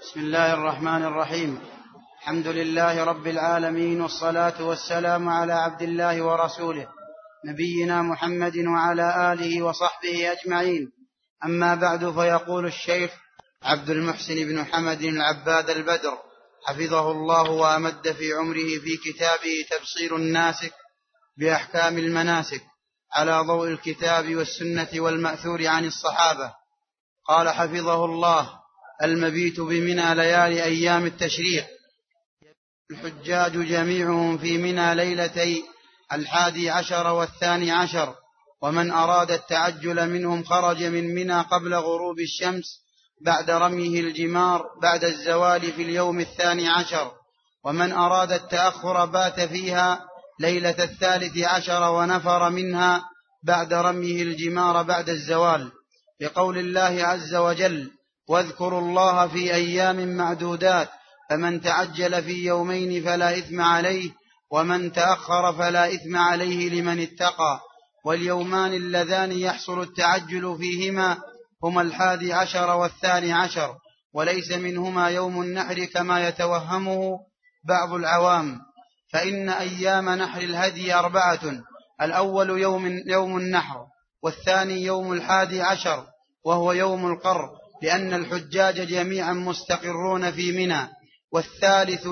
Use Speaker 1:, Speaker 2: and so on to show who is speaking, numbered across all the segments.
Speaker 1: بسم الله الرحمن الرحيم. الحمد لله رب العالمين، والصلاة والسلام على عبد الله ورسوله نبينا محمد وعلى آله وصحبه أجمعين. أما بعد، فيقول الشيخ عبد المحسن بن حمد العباد البدر حفظه الله وأمد في عمره في كتابه تبصير الناسك بأحكام المناسك على ضوء الكتاب والسنة والمأثور عن الصحابة. قال حفظه الله: المبيت بمنى ليالي أيام التشريق، الحجاج جميعهم في منى ليلتي 11 و12، ومن أراد التعجل منهم خرج من منى قبل غروب الشمس بعد رميه الجمار بعد الزوال في اليوم 12، ومن أراد التأخر بات فيها ليلة 13 ونفر منها بعد رميه الجمار بعد الزوال، بقول الله عز وجل: واذكروا الله في أيام معدودات، فمن تعجل في يومين فلا إثم عليه، ومن تأخر فلا إثم عليه لمن اتقى. واليومان اللذان يحصل التعجل فيهما هما 11 و12، وليس منهما يوم النحر كما يتوهمه بعض العوام، فإن أيام نحر الهدي 4: الأول يوم النحر، والثاني يوم 11 وهو يوم القر، لأن الحجاج جميعا مستقرون في منى، والثالث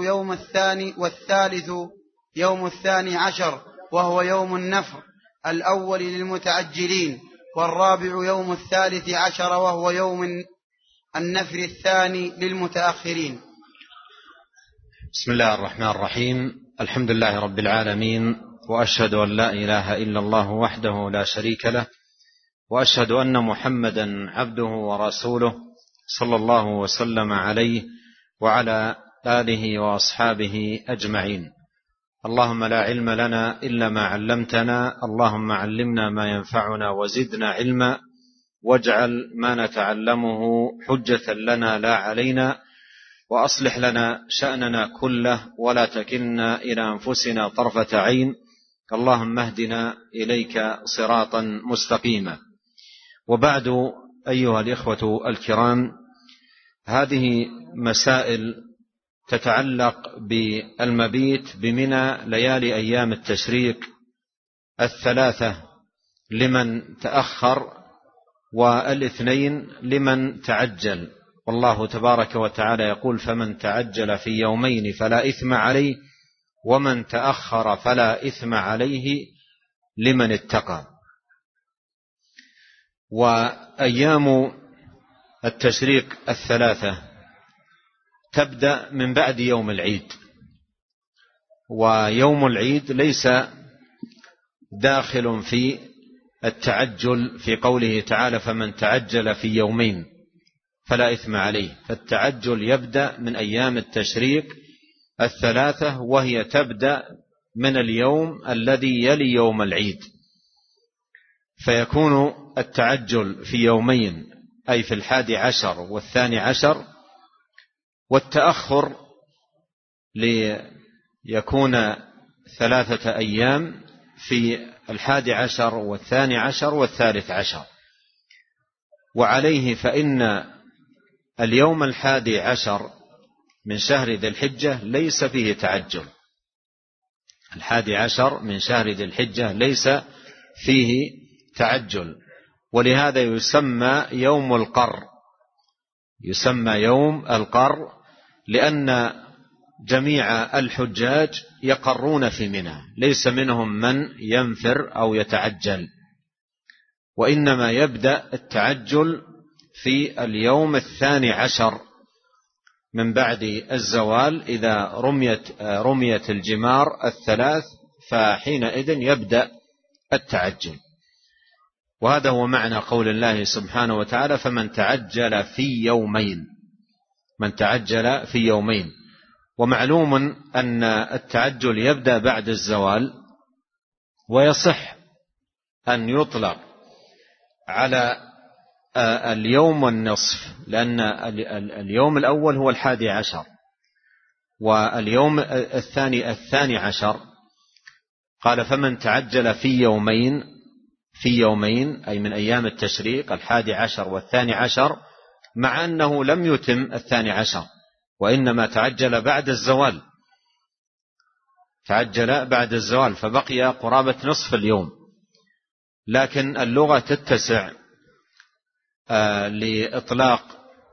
Speaker 1: يوم 12 وهو يوم النفر الأول للمتعجلين، والرابع يوم 13 وهو يوم النفر الثاني للمتأخرين.
Speaker 2: بسم الله الرحمن الرحيم. الحمد لله رب العالمين، وأشهد أن لا إله إلا الله وحده لا شريك له، وأشهد أن محمدا عبده ورسوله صلى الله وسلم عليه وعلى آله وأصحابه أجمعين. اللهم لا علم لنا إلا ما علمتنا، اللهم علمنا ما ينفعنا وزدنا علما، واجعل ما نتعلمه حجة لنا لا علينا، وأصلح لنا شأننا كله ولا تكلنا إلى أنفسنا طرفة عين، اللهم اهدنا إليك صراطا مستقيما. وبعد، أيها الإخوة الكرام، هذه مسائل تتعلق بالمبيت بمنى ليالي أيام التشريق 3 لمن تأخر، والاثنين لمن تعجل. والله تبارك وتعالى يقول: فمن تعجل في يومين فلا إثم عليه، ومن تأخر فلا إثم عليه لمن اتقى. وأيام التشريق 3 تبدأ من بعد يوم العيد، ويوم العيد ليس داخل في التعجل في قوله تعالى: فمن تعجل في يومين فلا إثم عليه، فالتعجل يبدأ من أيام التشريق 3، وهي تبدأ من اليوم الذي يلي يوم العيد، فيكون التعجل في يومين، أي في 11 و12، والتأخر ليكون 3 أيام في 11 و12 و13. وعليه فإن اليوم 11 من شهر ذي الحجة ليس فيه تعجل، 11 من شهر ذي الحجة ليس فيه تعجل، ولهذا يسمى يوم القر، يسمى يوم القر، لأن جميع الحجاج يقرون في منى، ليس منهم من ينفر أو يتعجل، وإنما يبدأ التعجل في اليوم 12 من بعد الزوال، إذا رميت الجمار 3، فحينئذ يبدأ التعجل. وهذا هو معنى قول الله سبحانه وتعالى: فمن تعجل في يومين، من تعجل في يومين. ومعلوم أن التعجل يبدأ بعد الزوال، ويصح أن يطلق على اليوم والنصف، لأن اليوم الأول هو 11، واليوم الثاني 12. قال: فمن تعجل في يومين أي من أيام التشريق 11 و12، مع أنه لم يتم 12، وإنما تعجل بعد الزوال، تعجل بعد الزوال، فبقي قرابة نصف اليوم. لكن اللغة تتسع لإطلاق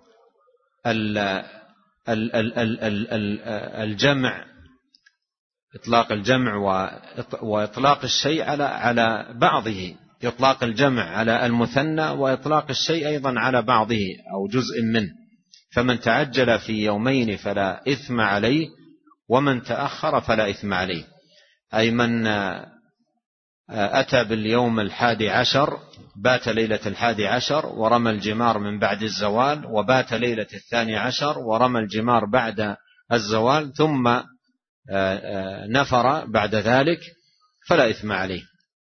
Speaker 2: الجمع، إطلاق الجمع وإطلاق الشيء على بعضه، إطلاق الجمع على المثنى وإطلاق الشيء أيضا على بعضه أو جزء منه. فمن تعجل في يومين فلا إثم عليه، ومن تأخر فلا إثم عليه. أي من أتى باليوم 11 بات ليلة 11 ورمى الجمار من بعد الزوال، وبات ليلة 12 ورمى الجمار بعد الزوال، ثم نفر بعد ذلك فلا إثم عليه.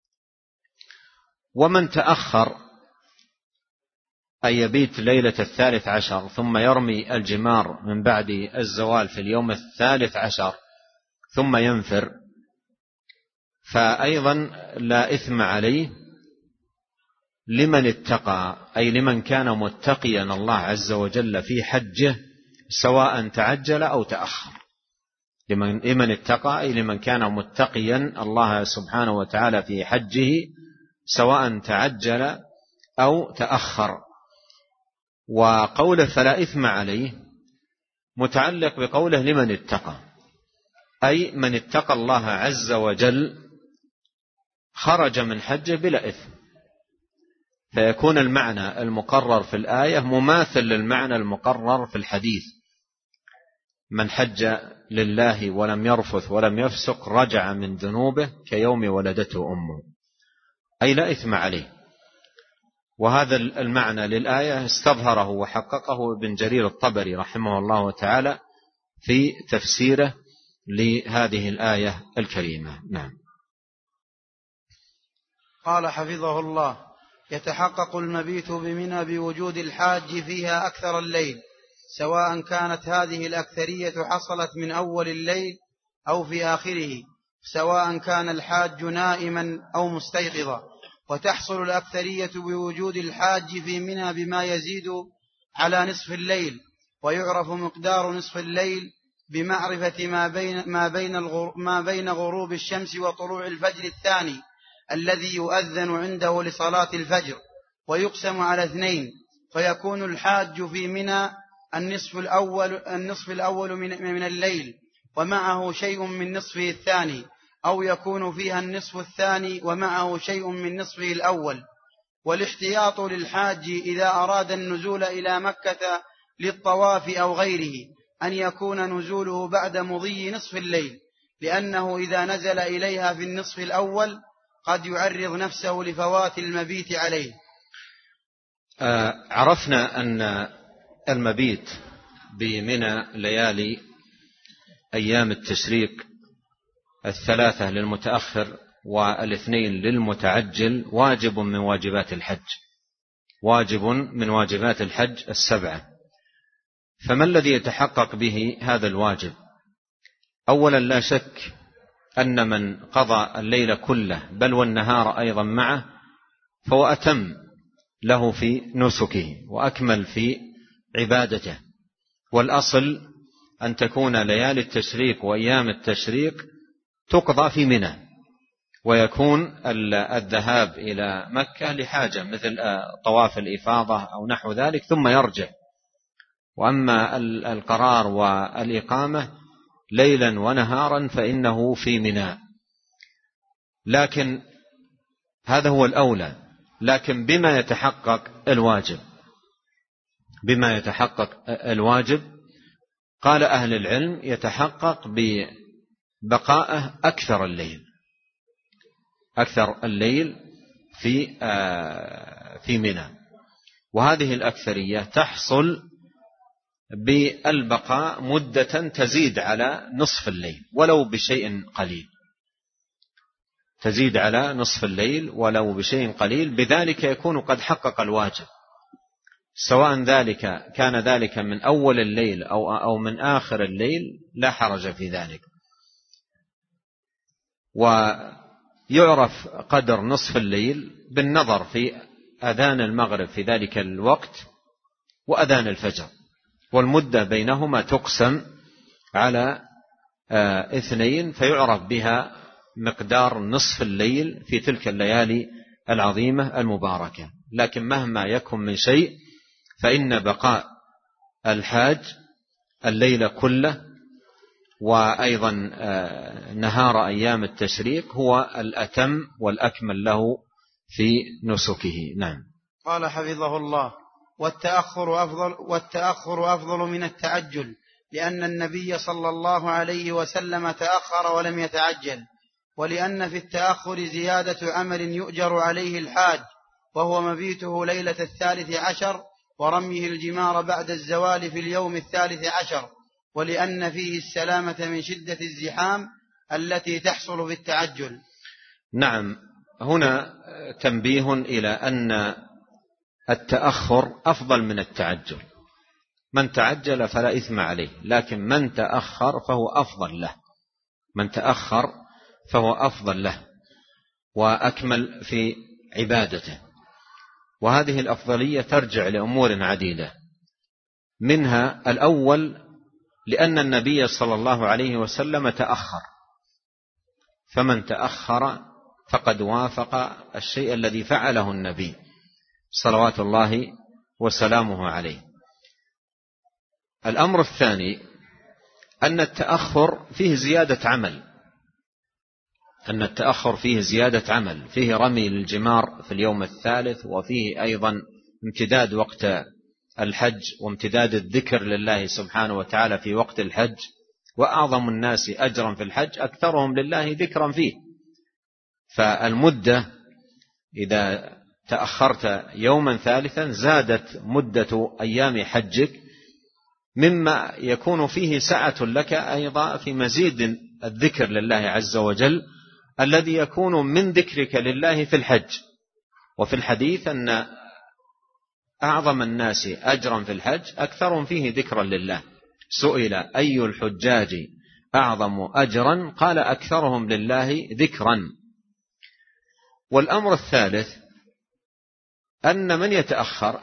Speaker 2: ومن تأخر أي يبيت ليلة 13 ثم يرمي الجمار من بعد الزوال في اليوم 13 ثم ينفر، فأيضا لا إثم عليه لمن اتقى، أي لمن كان متقيا الله عز وجل في حجه سواء تعجل أو تأخر. لمن اتقى أي لمن كان متقيا الله سبحانه وتعالى في حجه سواء تعجل أو تأخر. وقوله فلا إثم عليه متعلق بقوله لمن اتقى، أي من اتقى الله عز وجل خرج من حجه بلا إثم، فيكون المعنى المقرر في الآية مماثل للمعنى المقرر في الحديث: من حج لله ولم يرفث ولم يفسق رجع من ذنوبه كيوم ولدته أمه، أي لا إثم عليه. وهذا المعنى للآية استظهره وحققه ابن جرير الطبري رحمه الله تعالى في تفسيره لهذه الآية الكريمة. نعم.
Speaker 1: قال حفظه الله: يتحقق المبيت بمنى بوجود الحاج فيها أكثر الليل، سواء كانت هذه الأكثرية حصلت من أول الليل أو في آخره، سواء كان الحاج نائما أو مستيقظا. وتحصل الأكثرية بوجود الحاج في منى بما يزيد على نصف الليل، ويعرف مقدار نصف الليل بمعرفة ما بين غروب الشمس وطلوع الفجر الثاني الذي يؤذن عنده لصلاة الفجر، ويقسم على 2، فيكون الحاج في منى النصف الأول من الليل ومعه شيء من نصفه الثاني، أو يكون فيها النصف الثاني ومعه شيء من نصفه الأول. والاحتياط للحاج إذا أراد النزول إلى مكة للطواف أو غيره أن يكون نزوله بعد مضي نصف الليل، لأنه إذا نزل إليها في النصف الأول قد يعرض نفسه لفوات المبيت عليه.
Speaker 2: عرفنا أن المبيت بمنى ليالي أيام التشريق 3 للمتأخر و2 للمتعجل واجب من واجبات الحج، واجب من واجبات الحج 7. فما الذي يتحقق به هذا الواجب؟ أولا لا شك أن من قضى الليل كله بل والنهار أيضا معه فهو أتم له في نسكه وأكمل في عبادته. والأصل أن تكون ليالي التشريق وأيام التشريق تقضى في منى، ويكون الذهاب إلى مكة لحاجة مثل طواف الإفاضة أو نحو ذلك ثم يرجع. وأما القرار والإقامة ليلا ونهارا فإنه في منى. لكن هذا هو الأولى. لكن بما يتحقق الواجب؟ بما يتحقق الواجب قال أهل العلم يتحقق ببقائه أكثر الليل، أكثر الليل في منى. وهذه الأكثرية تحصل بالبقاء مدة تزيد على نصف الليل ولو بشيء قليل، تزيد على نصف الليل ولو بشيء قليل، بذلك يكون قد حقق الواجب، سواء كان ذلك من أول الليل أو من آخر الليل لا حرج في ذلك. ويعرف قدر نصف الليل بالنظر في أذان المغرب في ذلك الوقت وأذان الفجر، والمدة بينهما تقسم على 2 فيعرف بها مقدار نصف الليل في تلك الليالي العظيمة المباركة. لكن مهما يكن من شيء فإن بقاء الحاج الليل كله وأيضا نهار أيام التشريق هو الأتم والأكمل له في نسكه. نعم.
Speaker 1: قال حفظه الله: والتأخر أفضل من التعجل، لأن النبي صلى الله عليه وسلم تأخر ولم يتعجل، ولأن في التأخر زيادة عمل يؤجر عليه الحاج، وهو مبيته ليلة 13 ورميه الجمار بعد الزوال في اليوم 13، ولأن فيه السلامة من شدة الزحام التي تحصل في التعجل.
Speaker 2: نعم. هنا تنبيه إلى أن التأخر أفضل من التعجل. من تعجل فلا إثم عليه، لكن من تأخر فهو أفضل له، من تأخر فهو أفضل له وأكمل في عبادته. وهذه الأفضلية ترجع لأمور عديدة، منها الأول لأن النبي صلى الله عليه وسلم تأخر، فمن تأخر فقد وافق الشيء الذي فعله النبي صلوات الله وسلامه عليه. الأمر الثاني أن التأخر فيه زيادة عمل، أن التأخر فيه زيادة عمل، فيه رمي للجمار في اليوم 3، وفيه أيضا امتداد وقت الحج وامتداد الذكر لله سبحانه وتعالى في وقت الحج، وأعظم الناس أجرا في الحج أكثرهم لله ذكرا فيه. فالمدة إذا تأخرت يوما 3 زادت مدة أيام حجك، مما يكون فيه سعة لك أيضا في مزيد الذكر لله عز وجل الذي يكون من ذكرك لله في الحج. وفي الحديث أن أعظم الناس أجرا في الحج أكثرهم فيه ذكرا لله. سئل أي الحجاج أعظم أجرا؟ قال أكثرهم لله ذكرا. والأمر الثالث أن من يتأخر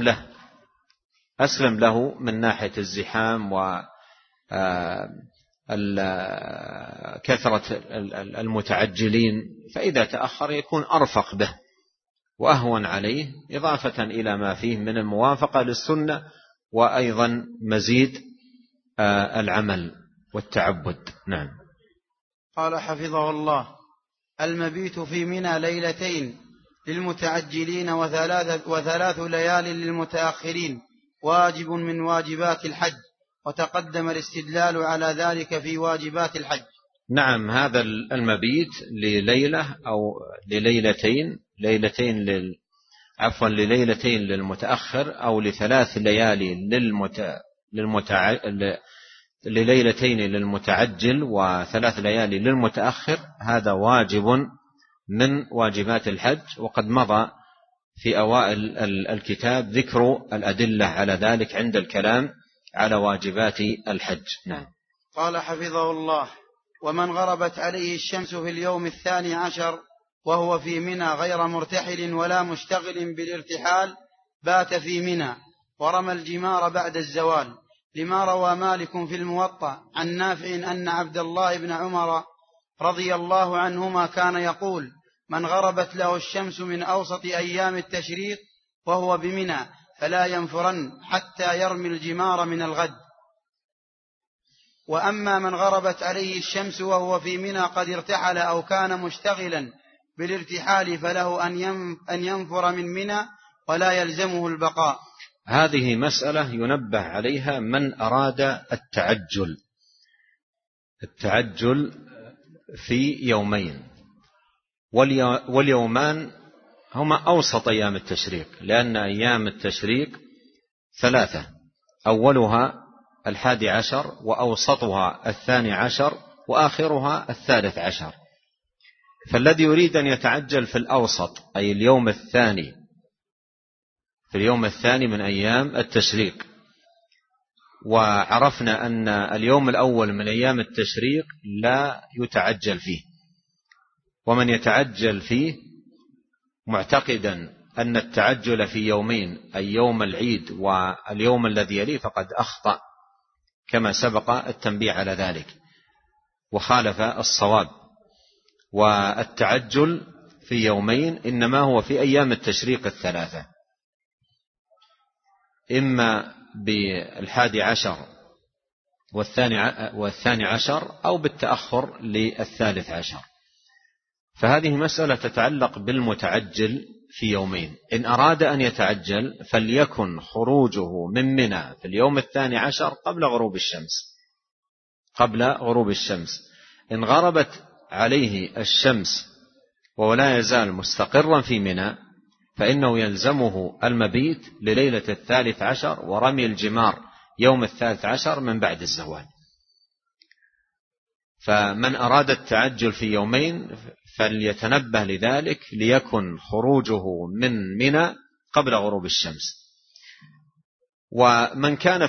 Speaker 2: أسلم له من ناحية الزحام وكثرة المتعجلين، فإذا تأخر يكون أرفق به وأهون عليه، إضافة إلى ما فيه من الموافقة للسنة وأيضا مزيد العمل والتعبد. نعم.
Speaker 1: قال حفظه الله: المبيت في منى 2 للمتعجلين وثلاث ليال للمتأخرين واجب من واجبات الحج، وتقدم الاستدلال على ذلك في واجبات الحج.
Speaker 2: نعم. هذا المبيت لليلة أو لليلتين، لليلتين للمتأخر أو ل3 ليالي لليلتين للمتعجل و3 ليالي للمتأخر، هذا واجب من واجبات الحج. وقد مضى في أوائل الكتاب ذكر الأدلة على ذلك عند الكلام على واجبات الحج. نعم.
Speaker 1: قال حفظه الله: ومن غربت عليه الشمس في اليوم 12 وهو في منى غير مرتحل ولا مشتغل بالارتحال بات في منى ورمى الجمار بعد الزوال، لما روى مالك في الموطأ عن نافع أن عبد الله بن عمر رضي الله عنهما كان يقول: من غربت له الشمس من أوسط أيام التشريق وهو بمنى فلا ينفرن حتى يرمي الجمار من الغد. وأما من غربت عليه الشمس وهو في منى قد ارتحل أو كان مشتغلا بالارتحال فله أن ينفر من منى ولا يلزمه البقاء.
Speaker 2: هذه مسألة ينبه عليها من أراد التعجل في يومين، واليومان هما أوسط أيام التشريق، لأن أيام التشريق 3، أولها 11 وأوسطها 12 وآخرها 13. فالذي يريد أن يتعجل في الأوسط أي اليوم الثاني، في اليوم الثاني من أيام التشريق، وعرفنا أن اليوم الأول من أيام التشريق لا يتعجل فيه، ومن يتعجل فيه معتقدا أن التعجل في يومين أي يوم العيد واليوم الذي يليه فقد أخطأ كما سبق التنبيه على ذلك وخالف الصواب. والتعجل في يومين إنما هو في أيام التشريق الثلاثة، إما ب11 والثاني عشر أو بالتأخر لل13. فهذه مسألة تتعلق بالمتعجل في يومين. إن أراد أن يتعجل فليكن خروجه من منى في اليوم 12 قبل غروب الشمس. إن غربت عليه الشمس وهو لا يزال مستقرا في منى فإنه يلزمه المبيت لليلة 13 ورمي الجمار يوم 13 من بعد الزوال. فمن أراد التعجل في يومين فليتنبه لذلك ليكن خروجه من منى قبل غروب الشمس. ومن كان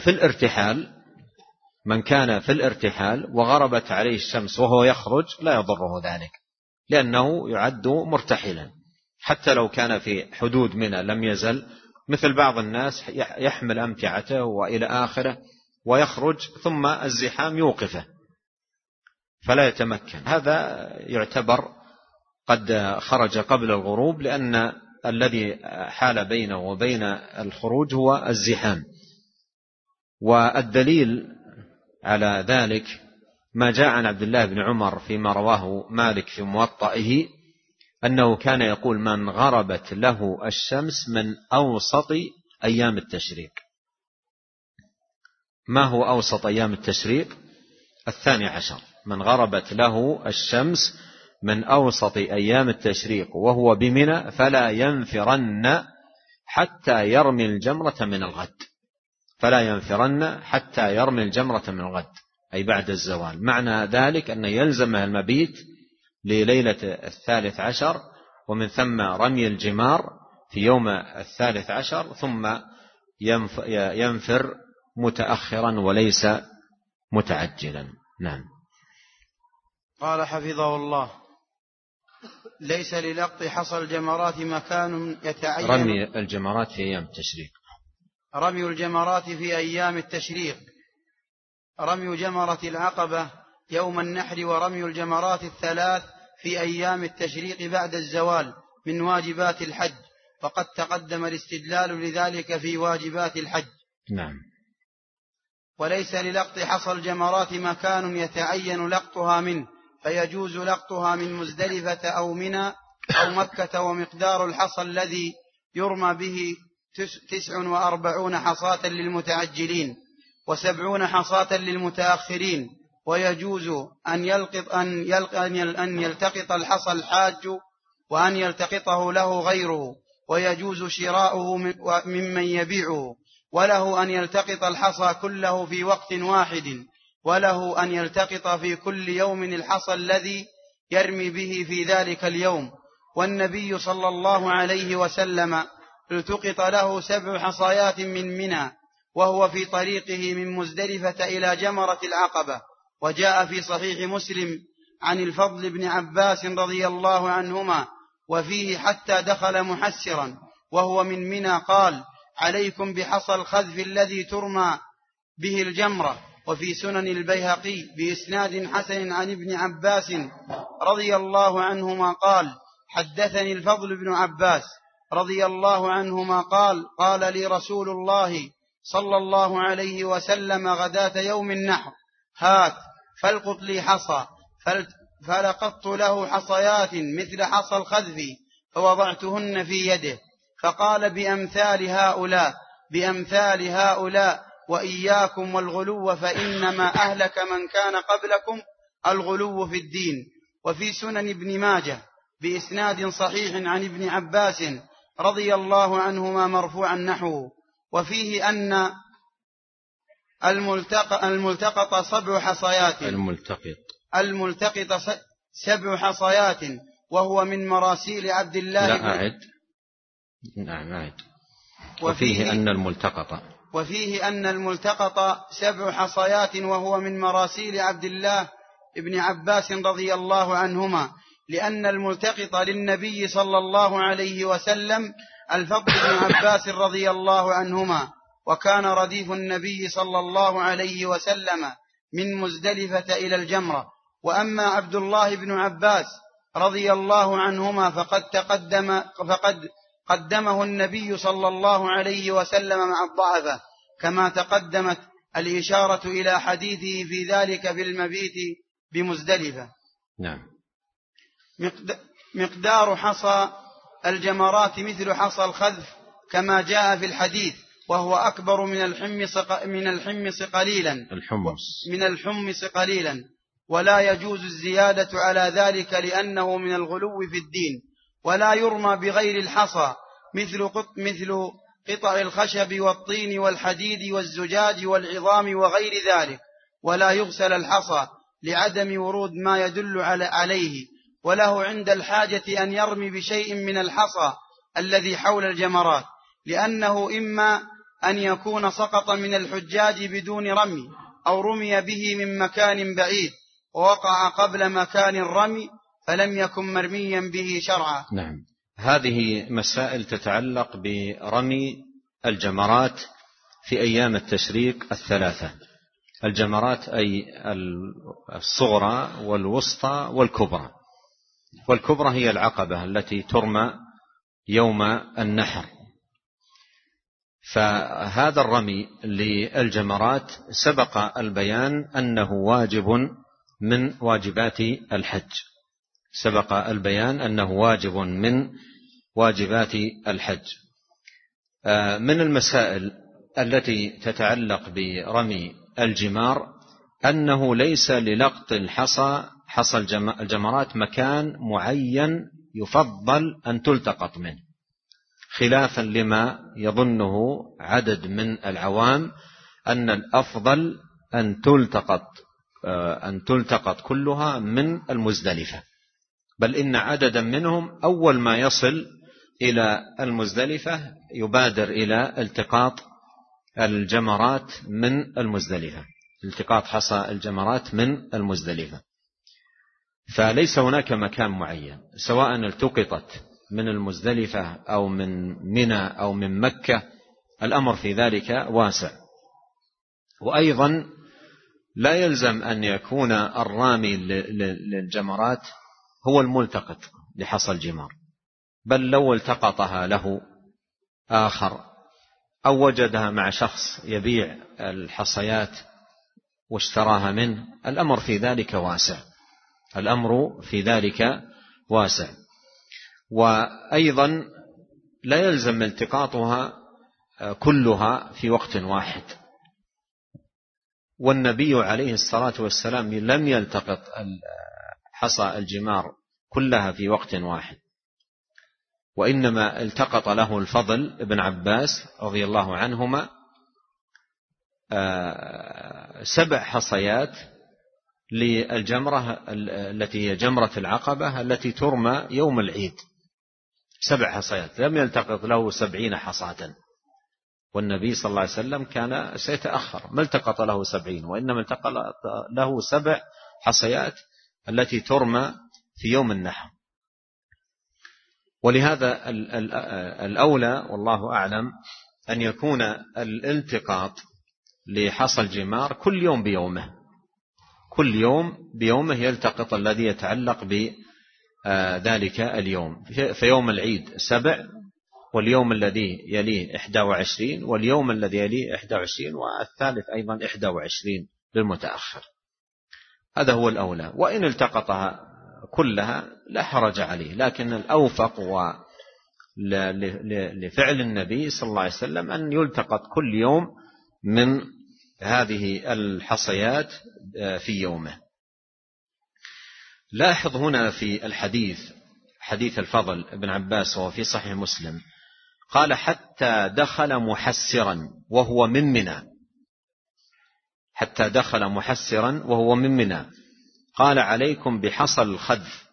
Speaker 2: في الارتحال وغربت عليه الشمس وهو يخرج لا يضره ذلك، لأنه يعد مرتحلا حتى لو كان في حدود منى لم يزل، مثل بعض الناس يحمل أمتعته وإلى آخره ويخرج ثم الزحام يوقفه فلا يتمكن، هذا يعتبر قد خرج قبل الغروب، لأن الذي حال بينه وبين الخروج هو الزحام. والدليل على ذلك ما جاء عن عبد الله بن عمر فيما رواه مالك في موطئه أنه كان يقول: من غربت له الشمس من أوسط أيام التشريق. ما هو أوسط أيام التشريق؟ 12. من غربت له الشمس من أوسط أيام التشريق وهو بمنى فلا ينفرن حتى يرمي الجمرة من الغد، أي بعد الزوال. معنى ذلك أن يلزمه المبيت لليلة 13 ومن ثم رمي الجمار في يوم 13 ثم ينفر متأخرا وليس متعجلا. نعم.
Speaker 1: قال حفظه الله: ليس للقط حصى الجمرات مكان يتعين.
Speaker 2: رمي الجمرات في أيام التشريق.
Speaker 1: رمي الجمرات في أيام التشريق: رمي جمرة العقبة يوم النحر، ورمي الجمرات 3 في أيام التشريق بعد الزوال من واجبات الحج، وقد تقدم الاستدلال لذلك في واجبات الحج.
Speaker 2: نعم.
Speaker 1: وليس للقط حصى الجمرات مكان يتعين لقطها منه، فيجوز لقطها من مزدلفة أو منى أو مكة، ومقدار الحصى الذي يرمى به 49 حصاة للمتعجلين و70 حصاة للمتأخرين. ويجوز أن يلتقط الحصى الحاج وأن يلتقطه له غيره، ويجوز شراؤه ممن يبيعه، وله أن يلتقط الحصى كله في وقت واحد، وله أن يلتقط في كل يوم الحصى الذي يرمي به في ذلك اليوم. والنبي صلى الله عليه وسلم التقط له 7 حصيات من منى وهو في طريقه من مزدلفة إلى جمرة العقبة. وجاء في صحيح مسلم عن الفضل بن عباس رضي الله عنهما وفيه: حتى دخل محسرا وهو من منى قال: عليكم بحصى الخذف الذي ترمى به الجمرة. وفي سنن البيهقي بإسناد حسن عن ابن عباس رضي الله عنهما قال: حدثني الفضل بن عباس رضي الله عنهما قال: قال لي رسول الله صلى الله عليه وسلم غداة يوم النحر: هات فالقط لي حصى، فلقطت له حصيات مثل حصى الخذف فوضعتهن في يده، فقال: بأمثال هؤلاء وإياكم والغلو، فإنما أهلك من كان قبلكم الغلو في الدين. وفي سنن ابن ماجه بإسناد صحيح عن ابن عباس رضي الله عنهما مرفوعا نحوه، وفيه أن الملتقط 7 حصيات. الملتقط 7 حصيات وهو من مراسيل عبد الله.
Speaker 2: لا أعد. نعم أعد. وفيه أن الملتقط 7 حصيات وهو من مراسيل عبد الله ابن عباس رضي الله عنهما، لأن الملتقط للنبي صلى الله عليه وسلم
Speaker 1: الفضل بن عباس رضي الله عنهما، وكان رديف النبي صلى الله عليه وسلم من مزدلفة إلى الجمرة. وأما عبد الله بن عباس رضي الله عنهما فقد قدمه النبي صلى الله عليه وسلم مع الضعفة، كما تقدمت الإشارة إلى حديثه في ذلك بالمبيت بمزدلفة.
Speaker 2: نعم.
Speaker 1: مقدار حصى الجمرات مثل حصى الخذف كما جاء في الحديث، وهو أكبر من الحمص قليلا، ولا يجوز الزيادة على ذلك لأنه من الغلو في الدين. ولا يرمى بغير الحصى مثل قطع الخشب والطين والحديد والزجاج والعظام وغير ذلك. ولا يغسل الحصى لعدم ورود ما يدل عليه، وله عند الحاجة أن يرمي بشيء من الحصى الذي حول الجمرات، لأنه إما أن يكون سقط من الحجاج بدون رمي، أو رمي به من مكان بعيد ووقع قبل مكان الرمي فلم يكن مرميا به شرعا.
Speaker 2: نعم. هذه مسائل تتعلق برمي الجمرات في أيام التشريق الثلاثة. الجمرات أي الصغرى والوسطى والكبرى. والكبرى هي العقبة التي ترمى يوم النحر. فهذا الرمي للجمرات سبق البيان أنه واجب من واجبات الحج. سبق البيان أنه واجب من واجبات الحج. من المسائل التي تتعلق برمي الجمار أنه ليس للقط حصى الجمرات مكان معين يفضل أن تلتقط منه، خلافا لما يظنه عدد من العوام أن الأفضل أن تلتقط كلها من المزدلفة. بل إن عددا منهم أول ما يصل إلى المزدلفة يبادر إلى التقاط الجمرات من المزدلفة، التقاط حصى الجمرات من المزدلفة. فليس هناك مكان معين، سواء التقطت من المزدلفة أو من منى أو من مكة، الأمر في ذلك واسع. وأيضا لا يلزم أن يكون الرامي للجمرات هو الملتقط لحصى الجمار، بل لو التقطها له آخر أو وجدها مع شخص يبيع الحصيات واشتراها منه، الأمر في ذلك واسع. الأمر في ذلك واسع. وأيضا لا يلزم التقاطها كلها في وقت واحد. والنبي عليه الصلاة والسلام لم يلتقط حصى الجمار كلها في وقت واحد، وإنما التقط له الفضل بن عباس رضي الله عنهما 7 حصيات للجمرة التي هي جمرة العقبة التي ترمى يوم العيد. 7 حصيات، لم يلتقط له 70 حصاة، والنبي صلى الله عليه وسلم كان سيتأخر، ما التقط له 70، وإنما التقط له 7 حصيات التي ترمى في يوم النحر. ولهذا الأولى والله أعلم أن يكون الالتقاط لحصى الجمار كل يوم بيومه، كل يوم بيومه يلتقط الذي يتعلق بذلك اليوم. فيوم العيد 7، واليوم الذي يليه 21، واليوم الذي يليه 21، والثالث أيضا 21 للمتأخر. هذا هو الأولى. وإن التقطها كلها لا حرج عليه، لكن الأوفق لفعل النبي صلى الله عليه وسلم أن يلتقط كل يوم من هذه الحصيات في يومه. لاحظ هنا في الحديث، حديث الفضل بن عباس وهو في صحيح مسلم، قال حتى دخل محسرا وهو من منى، حتى دخل محسرا وهو من منى، قال عليكم بحصى الخذف.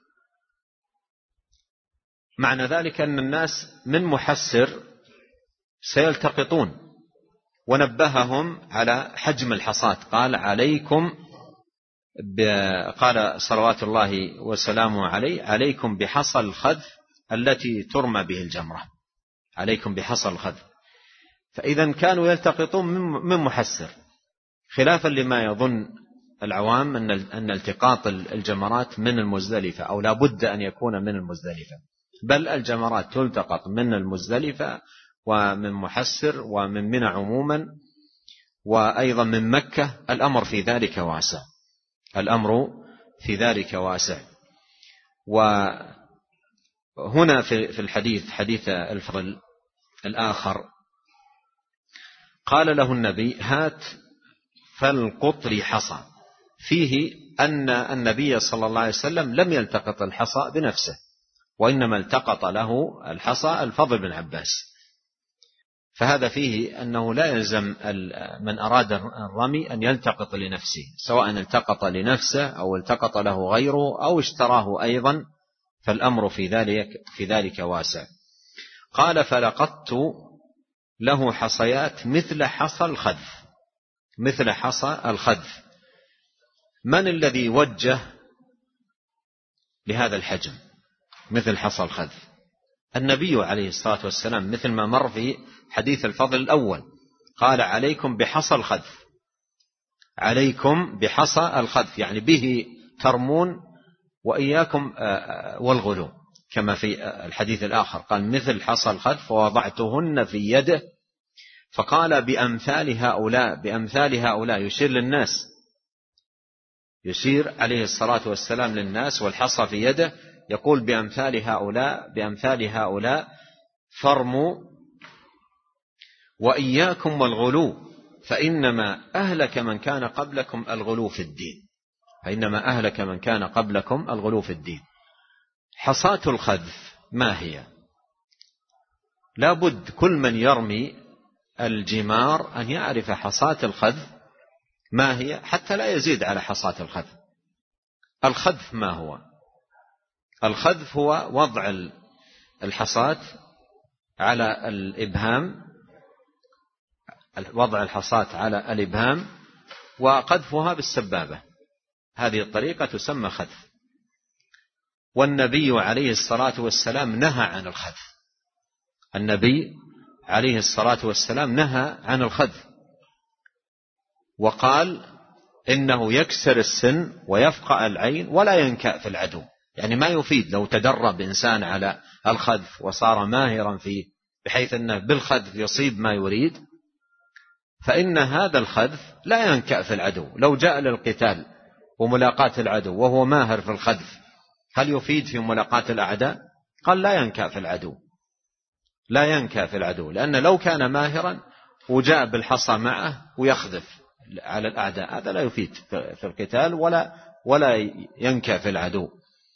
Speaker 2: معنى ذلك أن الناس من محسر سيلتقطون، ونبههم على حجم الحصاة، قال عليكم قال صلوات الله وسلامه عليه عليكم بحصى الخذف التي ترمى به الجمرة. عليكم بحصى الخذف. فإذا كانوا يلتقطون من محسر، خلافا لما يظن العوام أن التقاط الجمرات من المزدلفة أو لا بد أن يكون من المزدلفة، بل الجمرات تلتقط من المزدلفة ومن محسر ومن منى عموما، وأيضا من مكة. الأمر في ذلك واسع، الأمر في ذلك واسع. وهنا في الحديث، حديث الفضل الآخر، قال له النبي: هات فالقط حصى، فيه أن النبي صلى الله عليه وسلم لم يلتقط الحصى بنفسه، وإنما التقط له الحصى الفضل بن عباس. فهذا فيه أنه لا يلزم من أراد الرمي أن يلتقط لنفسه، سواء التقط لنفسه أو التقط له غيره أو اشتراه أيضا، فالأمر في ذلك واسع. قال: فلقطت له حصيات مثل حصى الخذف، مثل حصى الخذف. من الذي وجه لهذا الحجم مثل حصى الخذف؟ النبي عليه الصلاة والسلام، مثل ما مر في حديث الفضل الأول، قال: عليكم بحصى الخذف، عليكم بحصى الخذف، يعني به ترمون، وإياكم والغلو، كما في الحديث الآخر قال: مثل حصى الخذف ووضعتهن في يده. فقال: بأمثال هؤلاء، بأمثال هؤلاء، يشير للناس، يشير عليه الصلاة والسلام للناس والحصى في يده، يقول: بأمثال هؤلاء، بأمثال هؤلاء فارموا، وإياكم والغلو، فإنما أهلك من كان قبلكم الغلو في الدين، فإنما أهلك من كان قبلكم الغلو في الدين. حصاة الخذف ما هي؟ لا بد كل من يرمي الجمار أن يعرف حصاة الخذف ما هي، حتى لا يزيد على حصاة الخذف. الخذف ما هو؟ الخذف هو وضع الحصاة على الإبهام، وضع الحصاة على الإبهام وقذفها بالسبابة، هذه الطريقة تسمى خذف. والنبي عليه الصلاة والسلام نهى عن الخذف، النبي عليه الصلاة والسلام نهى عن الخذف، وقال: إنه يكسر السن ويفقع العين ولا ينكأ في العدو. يعني ما يفيد لو تدرب إنسان على الخذف وصار ماهرا فيه بحيث أنه بالخذف يصيب ما يريد، فإن هذا الخذف لا ينكأ في العدو. لو جاء للقتال وملاقاة العدو وهو ماهر في الخذف، هل يفيد في ملاقاة الأعداء؟ قال: لا ينكأ في العدو، لا ينكأ في العدو، لأن لو كان ماهرا وجاء بالحصى معه ويخذف على الأعداء، هذا لا يفيد في القتال ولا ينكأ في العدو،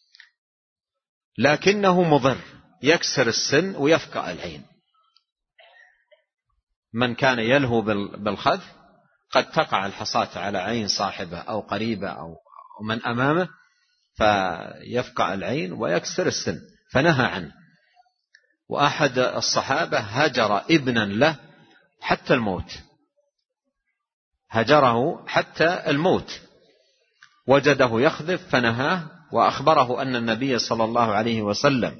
Speaker 2: لكنه مضر، يكسر السن ويفقع العين. من كان يلهو بالخذف قد تقع الحصاة على عين صاحبه أو قريبه أو من أمامه، فيفقع العين ويكسر السن، فنهى عنه. وأحد الصحابة هجر ابنا له حتى الموت، هجره حتى الموت، وجده يخذف فنهاه، وأخبره أن النبي صلى الله عليه وسلم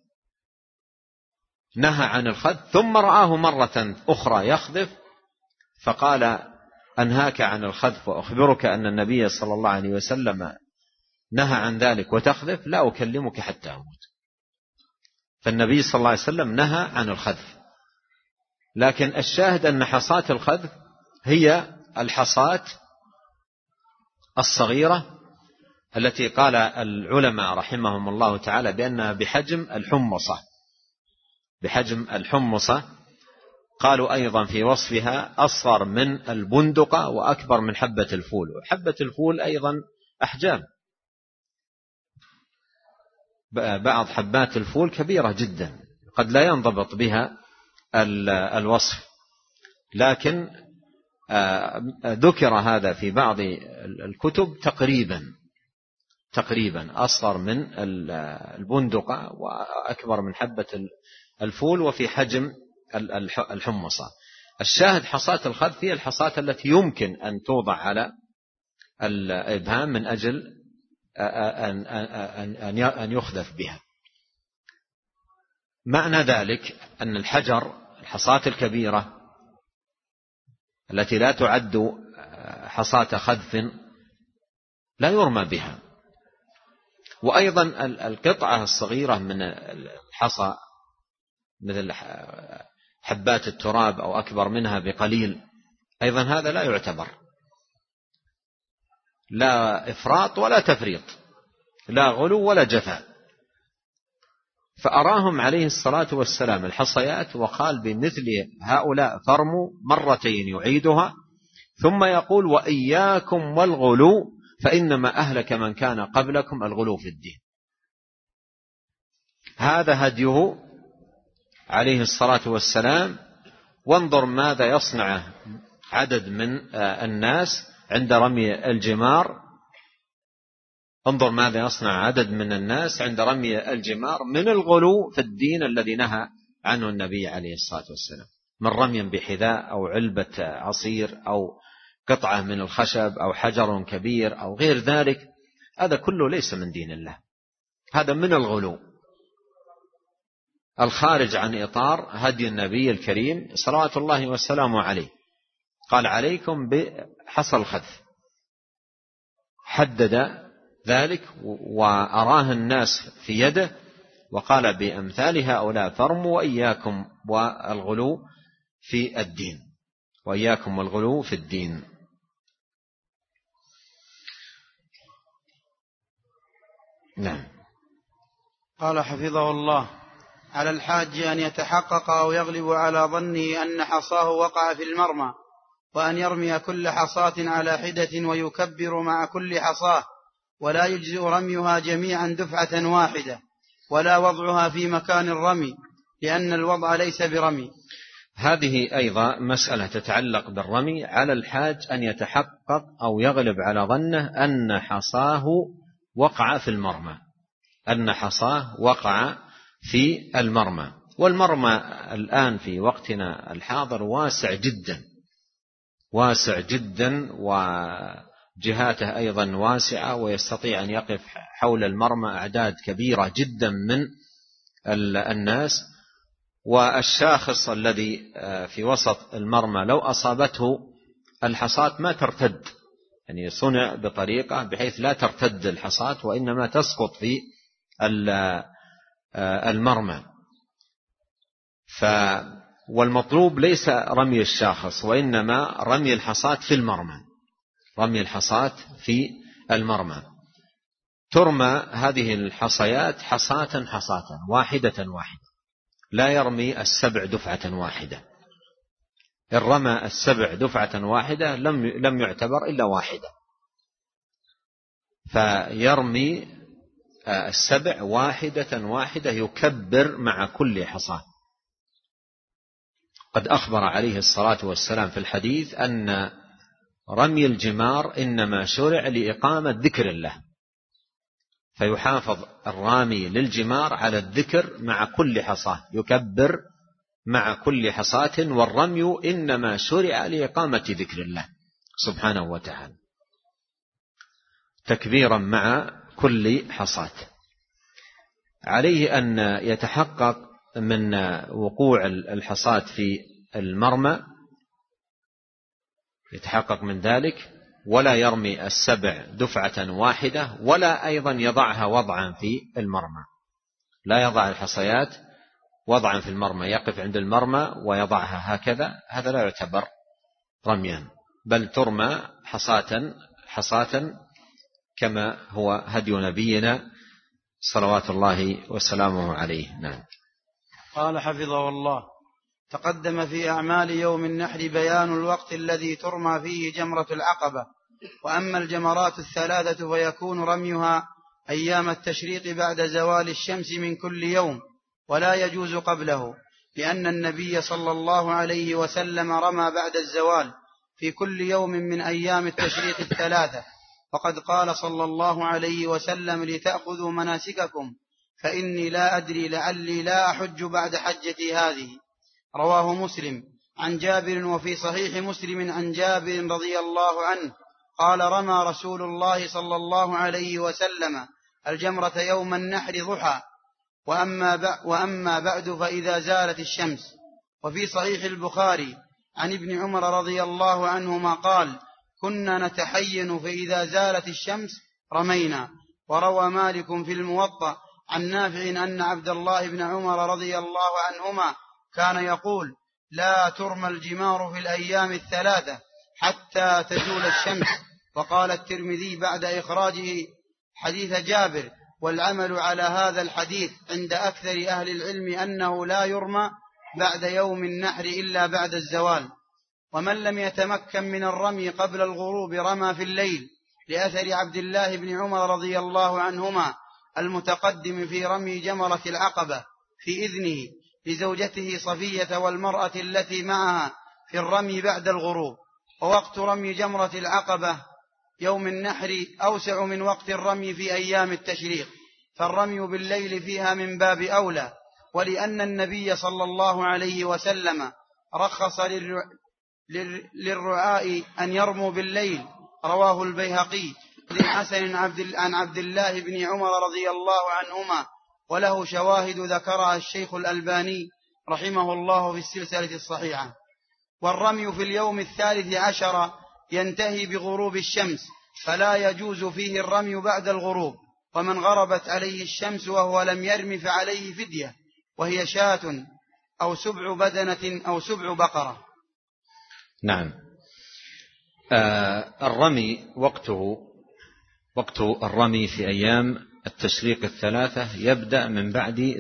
Speaker 2: نهى عن الخذف، ثم رآه مرة أخرى يخذف فقال: أنهاك عن الخذف وأخبرك أن النبي صلى الله عليه وسلم نهى عن ذلك وتخذف، لا أكلمك حتى أموت. فالنبي صلى الله عليه وسلم نهى عن الخذف. لكن الشاهد أن حصاة الخذف هي الحصاة الصغيرة التي قال العلماء رحمهم الله تعالى بأنها بحجم الحمصة، بحجم الحمصة. قالوا أيضا في وصفها أصغر من البندقة وأكبر من حبة الفول، وحبة الفول أيضا أحجام، بعض حبات الفول كبيرة جدا قد لا ينضبط بها الوصف، لكن ذكر هذا في بعض الكتب تقريبا أصغر من البندقة وأكبر من حبة الفول وفي حجم الحمصة. الشاهد حصاة الخذف هي الحصاة التي يمكن أن توضع على الإبهام من أجل أن يخذف بها. معنى ذلك أن الحصاة الكبيرة التي لا تعد حصاة خذف لا يرمى بها. وأيضا القطعة الصغيرة من الحصى مثل حبات التراب أو أكبر منها بقليل أيضا هذا لا يعتبر، لا إفراط ولا تفريط، لا غلو ولا جفاء. فأراهم عليه الصلاة والسلام الحصيات وقال بمثل هؤلاء فرموا مرتين يعيدها ثم يقول وإياكم والغلو فإنما أهلك من كان قبلكم الغلو في الدين. هذا هديه عليه الصلاة والسلام. وانظر ماذا يصنع عدد من الناس عند رمي الجمار، انظر ماذا يصنع عدد من الناس عند رمي الجمار من الغلو في الدين الذي نهى عنه النبي عليه الصلاة والسلام، من رمي بحذاء أو علبة عصير أو قطعة من الخشب أو حجر كبير أو غير ذلك. هذا كله ليس من دين الله، هذا من الغلو الخارج عن إطار هدي النبي الكريم صلوات الله وسلامه عليه. قال عليكم بحصى الخذف، حدد ذلك وأراه الناس في يده وقال بأمثال هؤلاء فرموا وإياكم والغلو في الدين، وإياكم والغلو في الدين. نعم.
Speaker 1: قال حفظه الله: على الحاج أن يتحقق أو يغلب على ظنه أن حصاه وقع في المرمى، وأن يرمي كل حصاة على حدة ويكبر مع كل حصاة، ولا يجزئ رميها جميعا دفعة واحدة، ولا وضعها في مكان الرمي، لأن الوضع ليس برمي.
Speaker 2: هذه أيضا مسألة تتعلق بالرمي. على الحاج أن يتحقق أو يغلب على ظنه أن حصاه وقع في المرمى، أن حصاه وقع في المرمى. والمرمى الآن في وقتنا الحاضر واسع جدا، واسع جدا، وجهاته أيضا واسعة، ويستطيع أن يقف حول المرمى أعداد كبيرة جدا من الناس. والشاخص الذي في وسط المرمى لو أصابته الحصاة ما ترتد، يعني صنع بطريقة بحيث لا ترتد الحصاة وإنما تسقط في المرمى. والمطلوب ليس رمي الشاخص وإنما رمي الحصاة في المرمى، رمي الحصاة في المرمى. ترمى هذه الحصيات حصاة حصاة، واحدة واحدة، لا يرمي السبع دفعة واحدة. إن رمى السبع دفعة واحدة لم يعتبر إلا واحدة، فيرمي السبع واحدة واحدة يكبر مع كل حصاة. قد أخبر عليه الصلاة والسلام في الحديث أن رمي الجمار إنما شرع لإقامة ذكر الله، فيحافظ الرامي للجمار على الذكر مع كل حصاة، يكبر مع كل حصاة، والرمي إنما شرع لإقامة ذكر الله سبحانه وتعالى، تكبيرا مع كل حصاة. عليه أن يتحقق من وقوع الحصاة في المرمى، يتحقق من ذلك، ولا يرمي السبع دفعة واحدة، ولا أيضا يضعها وضعا في المرمى، لا يضع الحصيات وضعا في المرمى، يقف عند المرمى ويضعها هكذا، هذا لا يعتبر رميا، بل ترمى حصاة حصاة كما هو هدي نبينا صلوات الله وسلامه عليه. نعم.
Speaker 1: قال حفظه الله: تقدم في أعمال يوم النحر بيان الوقت الذي ترمى فيه جمرة العقبة. وأما الجمرات الثلاثة فيكون رميها أيام التشريق بعد زوال الشمس من كل يوم، ولا يجوز قبله، لأن النبي صلى الله عليه وسلم رمى بعد الزوال في كل يوم من أيام التشريق الثلاثة، وقد قال صلى الله عليه وسلم: لتأخذوا مناسككم فإني لا أدري لعلي لا أحج بعد حجتي هذه. رواه مسلم عن جابر. وفي صحيح مسلم عن جابر رضي الله عنه قال: رمى رسول الله صلى الله عليه وسلم الجمرة يوم النحر ضحى، وأما بعد فإذا زالت الشمس. وفي صحيح البخاري عن ابن عمر رضي الله عنهما قال: كنا نتحين فإذا زالت الشمس رمينا. وروى مالك في الموطأ عن نافع أن عبد الله بن عمر رضي الله عنهما كان يقول: لا ترمى الجمار في الأيام الثلاثة حتى تزول الشمس. وقال الترمذي بعد إخراجه حديث جابر: والعمل على هذا الحديث عند أكثر أهل العلم أنه لا يرمى بعد يوم النحر إلا بعد الزوال. ومن لم يتمكن من الرمي قبل الغروب رمى في الليل، لأثر عبد الله بن عمر رضي الله عنهما المتقدم في رمي جمرة العقبة في إذنه لزوجته صفية والمرأة التي معها في الرمي بعد الغروب. ووقت رمي جمرة العقبة يوم النحر أوسع من وقت الرمي في أيام التشريق، فالرمي بالليل فيها من باب أولى، ولأن النبي صلى الله عليه وسلم رخص للرعاء أن يرموا بالليل. رواه البيهقي بن حسن عن عبد الله بن عمر رضي الله عنهما، وله شواهد ذكرها الشيخ الألباني رحمه الله في السلسلة الصحيحة. والرمي في اليوم 13 ينتهي بغروب الشمس، فلا يجوز فيه الرمي بعد الغروب. ومن غربت عليه الشمس وهو لم يرم فعليه فدية، وهي شاة أو سبع بدنة أو سبع بقرة.
Speaker 2: نعم. الرمي وقت الرمي في أيام التشريق الثلاثة يبدأ من بعد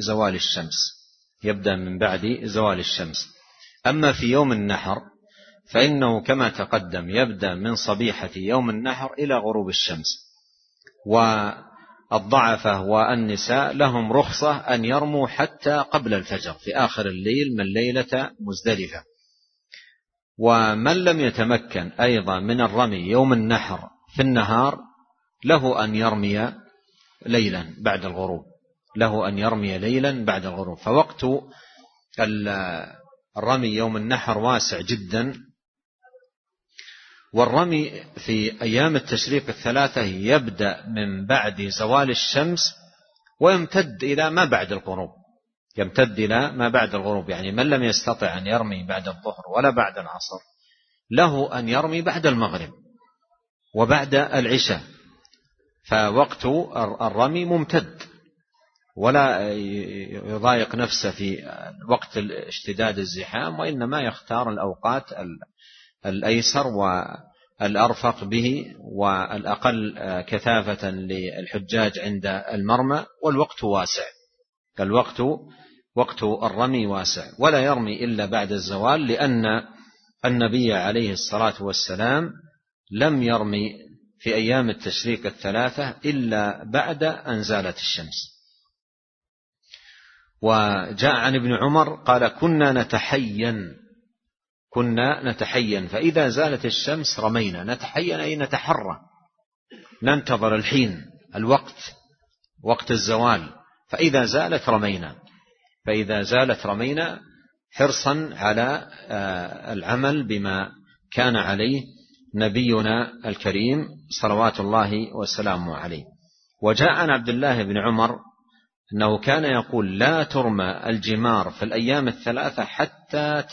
Speaker 2: زوال الشمس. أما في يوم النحر فإنه كما تقدم يبدأ من صبيحة يوم النحر إلى غروب الشمس. والضعفة والنساء لهم رخصة أن يرموا حتى قبل الفجر في آخر الليل من ليلة مزدلفة. ومن لم يتمكن أيضا من الرمي يوم النحر في النهار له أن يرمي ليلا بعد الغروب. فوقت الرمي يوم النحر واسع جدا. والرمي في أيام التشريق الثلاثة يبدأ من بعد زوال الشمس ويمتد إلى ما بعد الغروب. يعني من لم يستطع أن يرمي بعد الظهر ولا بعد العصر له أن يرمي بعد المغرب وبعد العشاء. فوقت الرمي ممتد، ولا يضايق نفسه في وقت اشتداد الزحام، وإنما يختار الأوقات الأيسر والأرفق به والأقل كثافة للحجاج عند المرمى. والوقت واسع، وقت الرمي واسع، ولا يرمي إلا بعد الزوال، لأن النبي عليه الصلاة والسلام لم يرمي في أيام التشريق الثلاثة إلا بعد أن زالت الشمس. وجاء عن ابن عمر قال: كنا نتحين فإذا زالت الشمس رمينا. نتحين أي نتحرى، ننتظر الحين، وقت الزوال، فإذا زالت رمينا حرصا على العمل بما كان عليه نبينا الكريم صلوات الله وسلامه عليه. وجاء عن عبد الله بن عمر أنه كان يقول: لا ترمى الجمار في الأيام الثلاثة حتى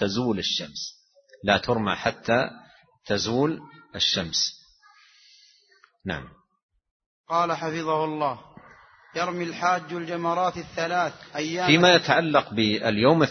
Speaker 2: تزول الشمس. نعم.
Speaker 1: قال حفظه الله: يرمي الحاج الجمرات الثلاث أيام.
Speaker 2: فيما يتعلق باليوم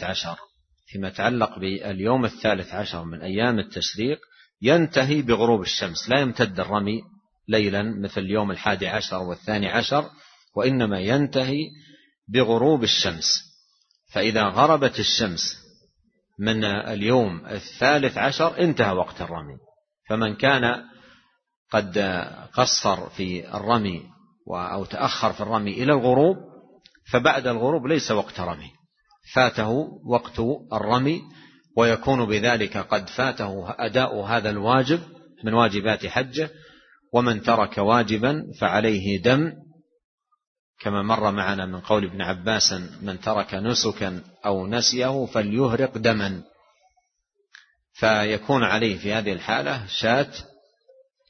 Speaker 2: الثالث عشر من أيام التشريق ينتهي بغروب الشمس، لا يمتد الرمي ليلا مثل اليوم 11 و12، وإنما ينتهي بغروب الشمس. فإذا غربت الشمس من اليوم 13 انتهى وقت الرمي. فمن كان قد قصر في الرمي أو تأخر في الرمي إلى الغروب، فبعد الغروب ليس وقت رمي، فاته وقت الرمي، ويكون بذلك قد فاته أداء هذا الواجب من واجبات حجه. ومن ترك واجبا فعليه دم، كما مر معنا من قول ابن عباس: من ترك نسكا أو نسيه فليهرق دما. فيكون عليه في هذه الحالة شاة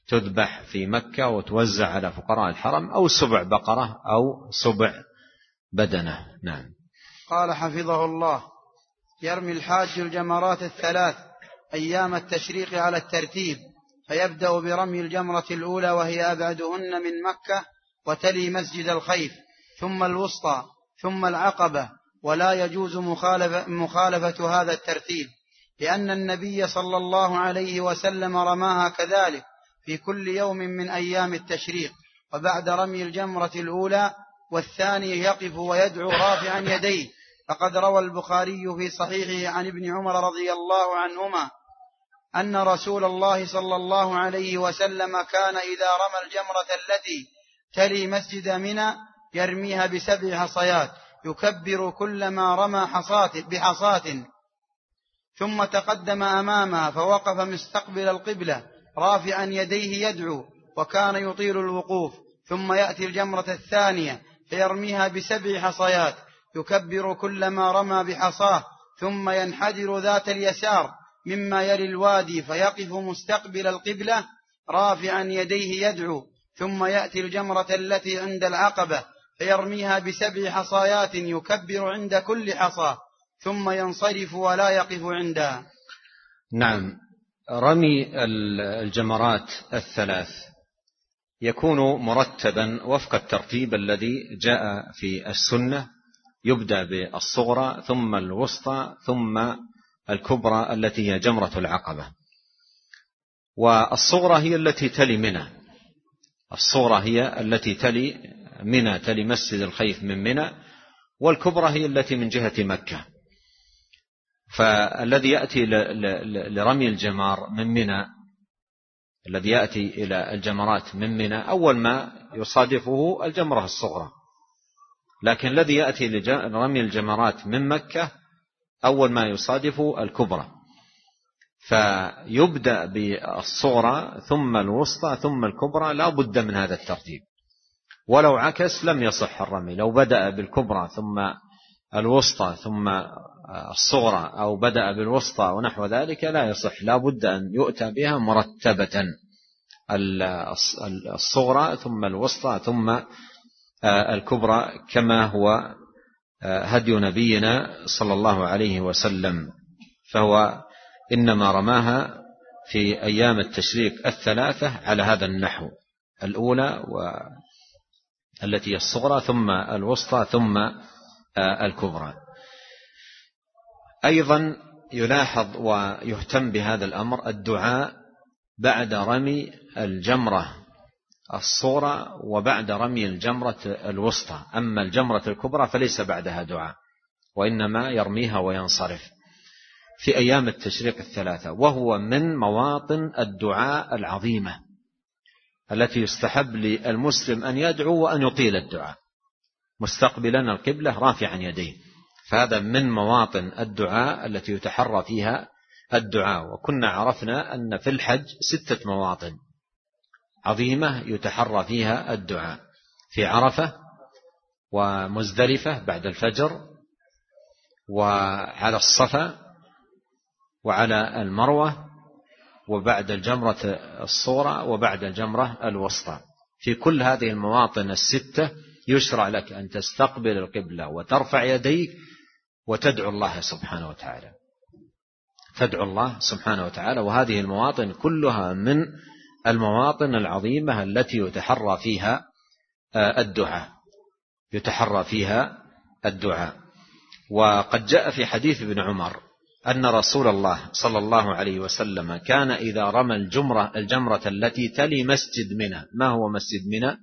Speaker 2: تذبح في مكة وتوزع على فقراء الحرم، أو سبع بقرة أو سبع بدنه. نعم.
Speaker 1: قال حفظه الله: يرمي الحاج الجمرات الثلاث أيام التشريق على الترتيب، فيبدأ برمي الجمرة الأولى وهي أبعدهن من مكة وتلي مسجد الخيف، ثم الوسطى، ثم العقبة، ولا يجوز مخالفة هذا الترتيب، لأن النبي صلى الله عليه وسلم رماها كذلك في كل يوم من أيام التشريق. وبعد رمي الجمرة الأولى والثاني يقف ويدعو رافعا يديه، فقد روى البخاري في صحيحه عن ابن عمر رضي الله عنهما أن رسول الله صلى الله عليه وسلم كان إذا رمى الجمرة التي تلي مسجد منى يرميها ب7 حصيات، يكبر كلما رمى بحصاة، ثم تقدم أمامها فوقف مستقبل القبلة رافعا يديه يدعو، وكان يطيل الوقوف، ثم يأتي الجمرة الثانية فيرميها ب7 حصيات، يكبر كلما رمى بحصاه، ثم ينحدر ذات اليسار مما يلي الوادي فيقف مستقبل القبلة رافعا يديه يدعو، ثم يأتي الجمرة التي عند العقبة فيرميها ب7 حصايات، يكبر عند كل حصى، ثم ينصرف ولا يقف عندها.
Speaker 2: نعم. رمي الجمرات الثلاث يكون مرتبا وفق الترتيب الذي جاء في السنة، يبدأ بالصغرى ثم الوسطى ثم الكبرى التي هي جمرة العقبة. والصغرى هي التي تلي منى، الصغرى هي التي تلي منى، تلي مسجد الخيف من منى، والكبرى هي التي من جهة مكة. فالذي يأتي لرمي الجمار من منى، الذي يأتي إلى الجمرات من منى أول ما يصادفه الجمرة الصغرى، لكن الذي يأتي لرمي الجمرات من مكة أول ما يصادفه الكبرى، فيبدأ بالصغرى ثم الوسطى ثم الكبرى، لا بد من هذا الترتيب، ولو عكس لم يصح الرمي. لو بدأ بالكبرى ثم الوسطى ثم الصغرى أو بدأ بالوسطى ونحو ذلك لا يصح، لا بد أن يؤتى بها مرتبة، الصغرى ثم الوسطى ثم الكبرى، كما هو هدي نبينا صلى الله عليه وسلم. فهو إنما رماها في أيام التشريق الثلاثة على هذا النحو، الأولى والتي هي الصغرى ثم الوسطى ثم الكبرى. أيضا يلاحظ ويهتم بهذا الأمر الدعاء بعد رمي الجمرة الصغرى وبعد رمي الجمرة الوسطى. أما الجمرة الكبرى فليس بعدها دعاء، وإنما يرميها وينصرف في أيام التشريق الثلاثة، وهو من مواطن الدعاء العظيمة التي يستحب للمسلم أن يدعو وأن يطيل الدعاء مستقبلا القبلة رافعا يديه، فهذا من مواطن الدعاء التي يتحرى فيها الدعاء. وكنا عرفنا أن في الحج 6 مواطن عظيمة يتحرى فيها الدعاء: في عرفة، ومزدلفة بعد الفجر، وعلى الصفا، وعلى المروة، وبعد الجمرة الصغرى، وبعد الجمرة الوسطى. في كل هذه المواطن 6 يشرع لك أن تستقبل القبلة وترفع يديك وتدعو الله سبحانه وتعالى، تدعو الله سبحانه وتعالى. وهذه المواطن كلها من المواطن العظيمة التي يتحرى فيها الدعاء، يتحرى فيها الدعاء. وقد جاء في حديث ابن عمر أن رسول الله صلى الله عليه وسلم كان إذا رمى الجمرة التي تلي مسجد منى. ما هو مسجد منى؟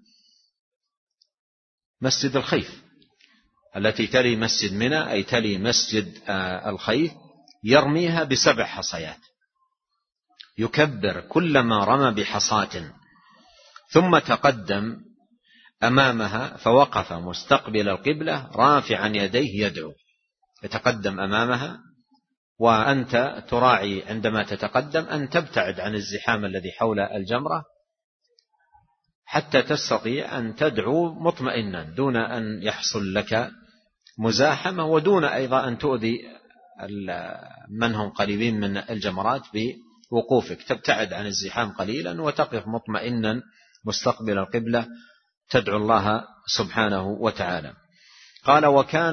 Speaker 2: مسجد الخيف، التي تلي مسجد منى أي تلي مسجد الخيف، يرميها ب7 حصيات، يكبر كلما رمى بحصاة، ثم تقدم أمامها فوقف مستقبل القبلة رافعا يديه يدعو. يتقدم أمامها، وأنت تراعي عندما تتقدم أن تبتعد عن الزحام الذي حول الجمرة حتى تستطيع أن تدعو مطمئنا دون أن يحصل لك مزاحمة، ودون أيضا أن تؤذي من هم قريبين من الجمرات بوقوفك. تبتعد عن الزحام قليلا وتقف مطمئنا مستقبل القبلة تدعو الله سبحانه وتعالى. قال وكان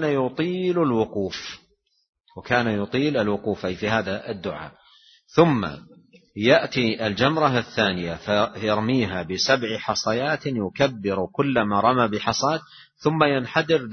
Speaker 2: يطيل الوقوف أي في هذا الدعاء. ثم يأتي الجمرة الثانية فيرميها ب7 حصيات يكبر كلما رمى بحصاة ثم ينحدر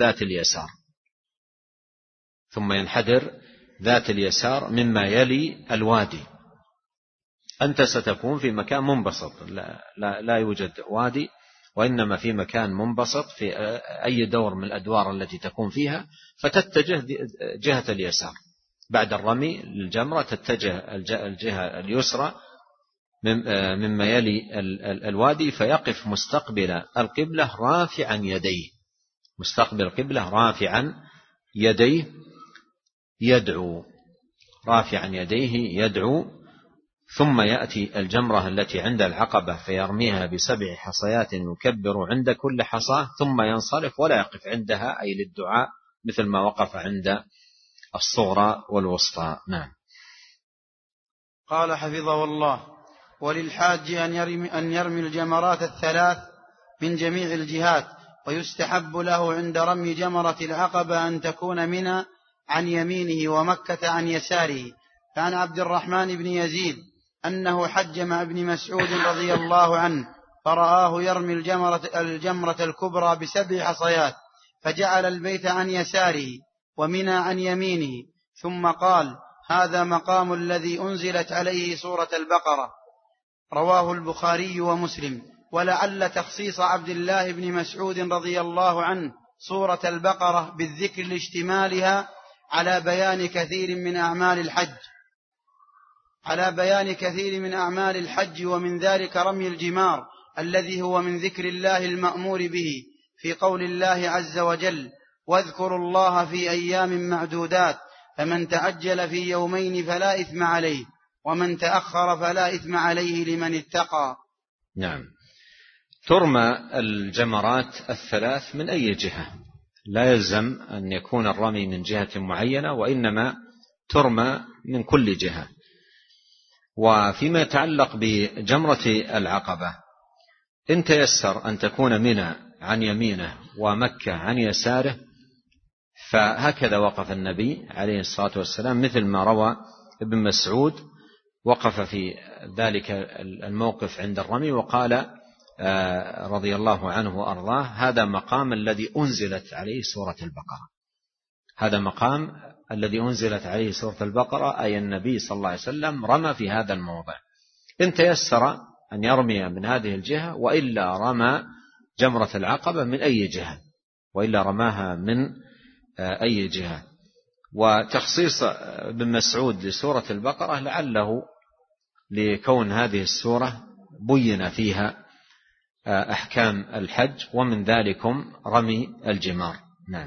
Speaker 2: ذات اليسار مما يلي الوادي. أنت ستكون في مكان منبسط، لا يوجد وادي، وإنما في مكان منبسط في أي دور من الأدوار التي تكون فيها، فتتجه جهة اليسار بعد الرمي للجمرة، تتجه الجهة اليسرى مما يلي الوادي، فيقف مستقبل القبلة رافعا يديه يدعو. ثم يأتي الجمرة التي عند العقبة فيرميها ب7 حصيات يكبر عند كل حصاة ثم ينصرف ولا يقف عندها أي للدعاء مثل ما وقف عند الصغرى والوسطى. نعم.
Speaker 1: قال حفظه الله: وللحاج أن يرمي الجمرات ال3 من جميع الجهات، ويستحب له عند رمي جمرة العقبة أن تكون منى عن يمينه ومكة عن يساره. فعن عبد الرحمن بن يزيد أنه حج مع ابن مسعود رضي الله عنه فرآه يرمي الجمرة الكبرى ب7 حصيات، فجعل البيت عن يساره ومنى عن يمينه، ثم قال: هذا مقام الذي أنزلت عليه سورة البقرة. رواه البخاري ومسلم. ولعل تخصيص عبد الله بن مسعود رضي الله عنه سورة البقرة بالذكر لاشتمالها على بيان كثير من أعمال الحج، ومن ذلك رمي الجمار الذي هو من ذكر الله المأمور به، في قول الله عز وجل: واذكروا الله في أيام معدودات، فمن تعجل في يومين فلا إثم عليه، ومن تأخر فلا إثم عليه لمن اتقى.
Speaker 2: نعم. ترمى الجمرات ال3 من أي جهة، لا يلزم أن يكون الرمي من جهة معينة، وإنما ترمى من كل جهة. وفيما يتعلق بجمرة العقبة، إن تيسر أن تكون منى عن يمينه ومكة عن يساره، فهكذا وقف النبي عليه الصلاة والسلام، مثل ما روى ابن مسعود وقف في ذلك الموقف عند الرمي وقال رضي الله عنه وأرضاه: هذا مقام الذي أنزلت عليه سورة البقرة، أي النبي صلى الله عليه وسلم رمى في هذا الموضع. إن تيسر أن يرمي من هذه الجهة، وإلا رمى جمرة العقبة من أي جهة، وإلا رماها من أي جهة. وتخصيص ابن مسعود لسورة البقرة لعله لكون هذه السورة بين فيها أحكام الحج، ومن ذلكم رمي الجمار. نعم.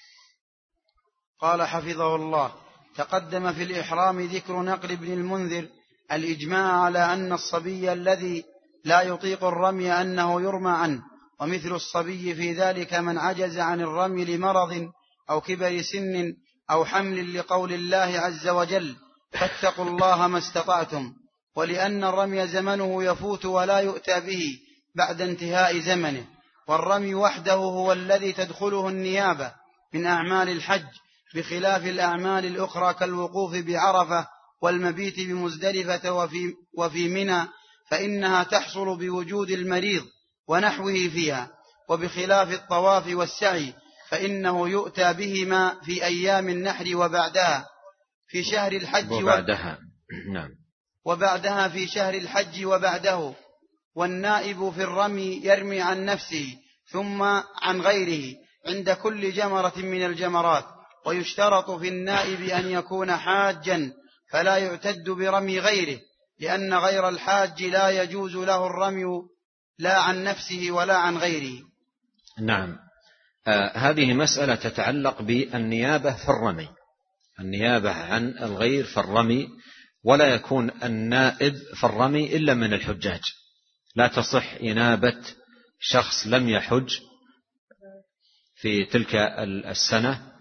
Speaker 1: قال حفظه الله: تقدم في الإحرام ذكر نقل ابن المنذر الإجماع على أن الصبي الذي لا يطيق الرمي أنه يرمى عنه، ومثل الصبي في ذلك من عجز عن الرمي لمرض أو كبر سن أو حمل، لقول الله عز وجل: فاتقوا الله ما استطعتم. ولأن الرمي زمنه يفوت ولا يؤتى به بعد انتهاء زمنه، والرمي وحده هو الذي تدخله النيابة من أعمال الحج، بخلاف الأعمال الأخرى كالوقوف بعرفة والمبيت بمزدلفة وفي منى، فإنها تحصل بوجود المريض ونحوه فيها، وبخلاف الطواف والسعي فإنه يؤتى بهما في أيام النحر وبعدها في شهر الحج وبعدها في شهر الحج وبعده. والنائب في الرمي يرمي عن نفسه ثم عن غيره عند كل جمرة من الجمرات، ويشترط في النائب أن يكون حاجا فلا يعتد برمي غيره، لأن غير الحاج لا يجوز له الرمي لا عن نفسه ولا عن غيره.
Speaker 2: نعم. هذه مسألة تتعلق بالنيابة في الرمي، النيابة عن الغير في الرمي، ولا يكون النائب في الرمي إلا من الحجاج. لا تصح إنابة شخص لم يحج في تلك السنة،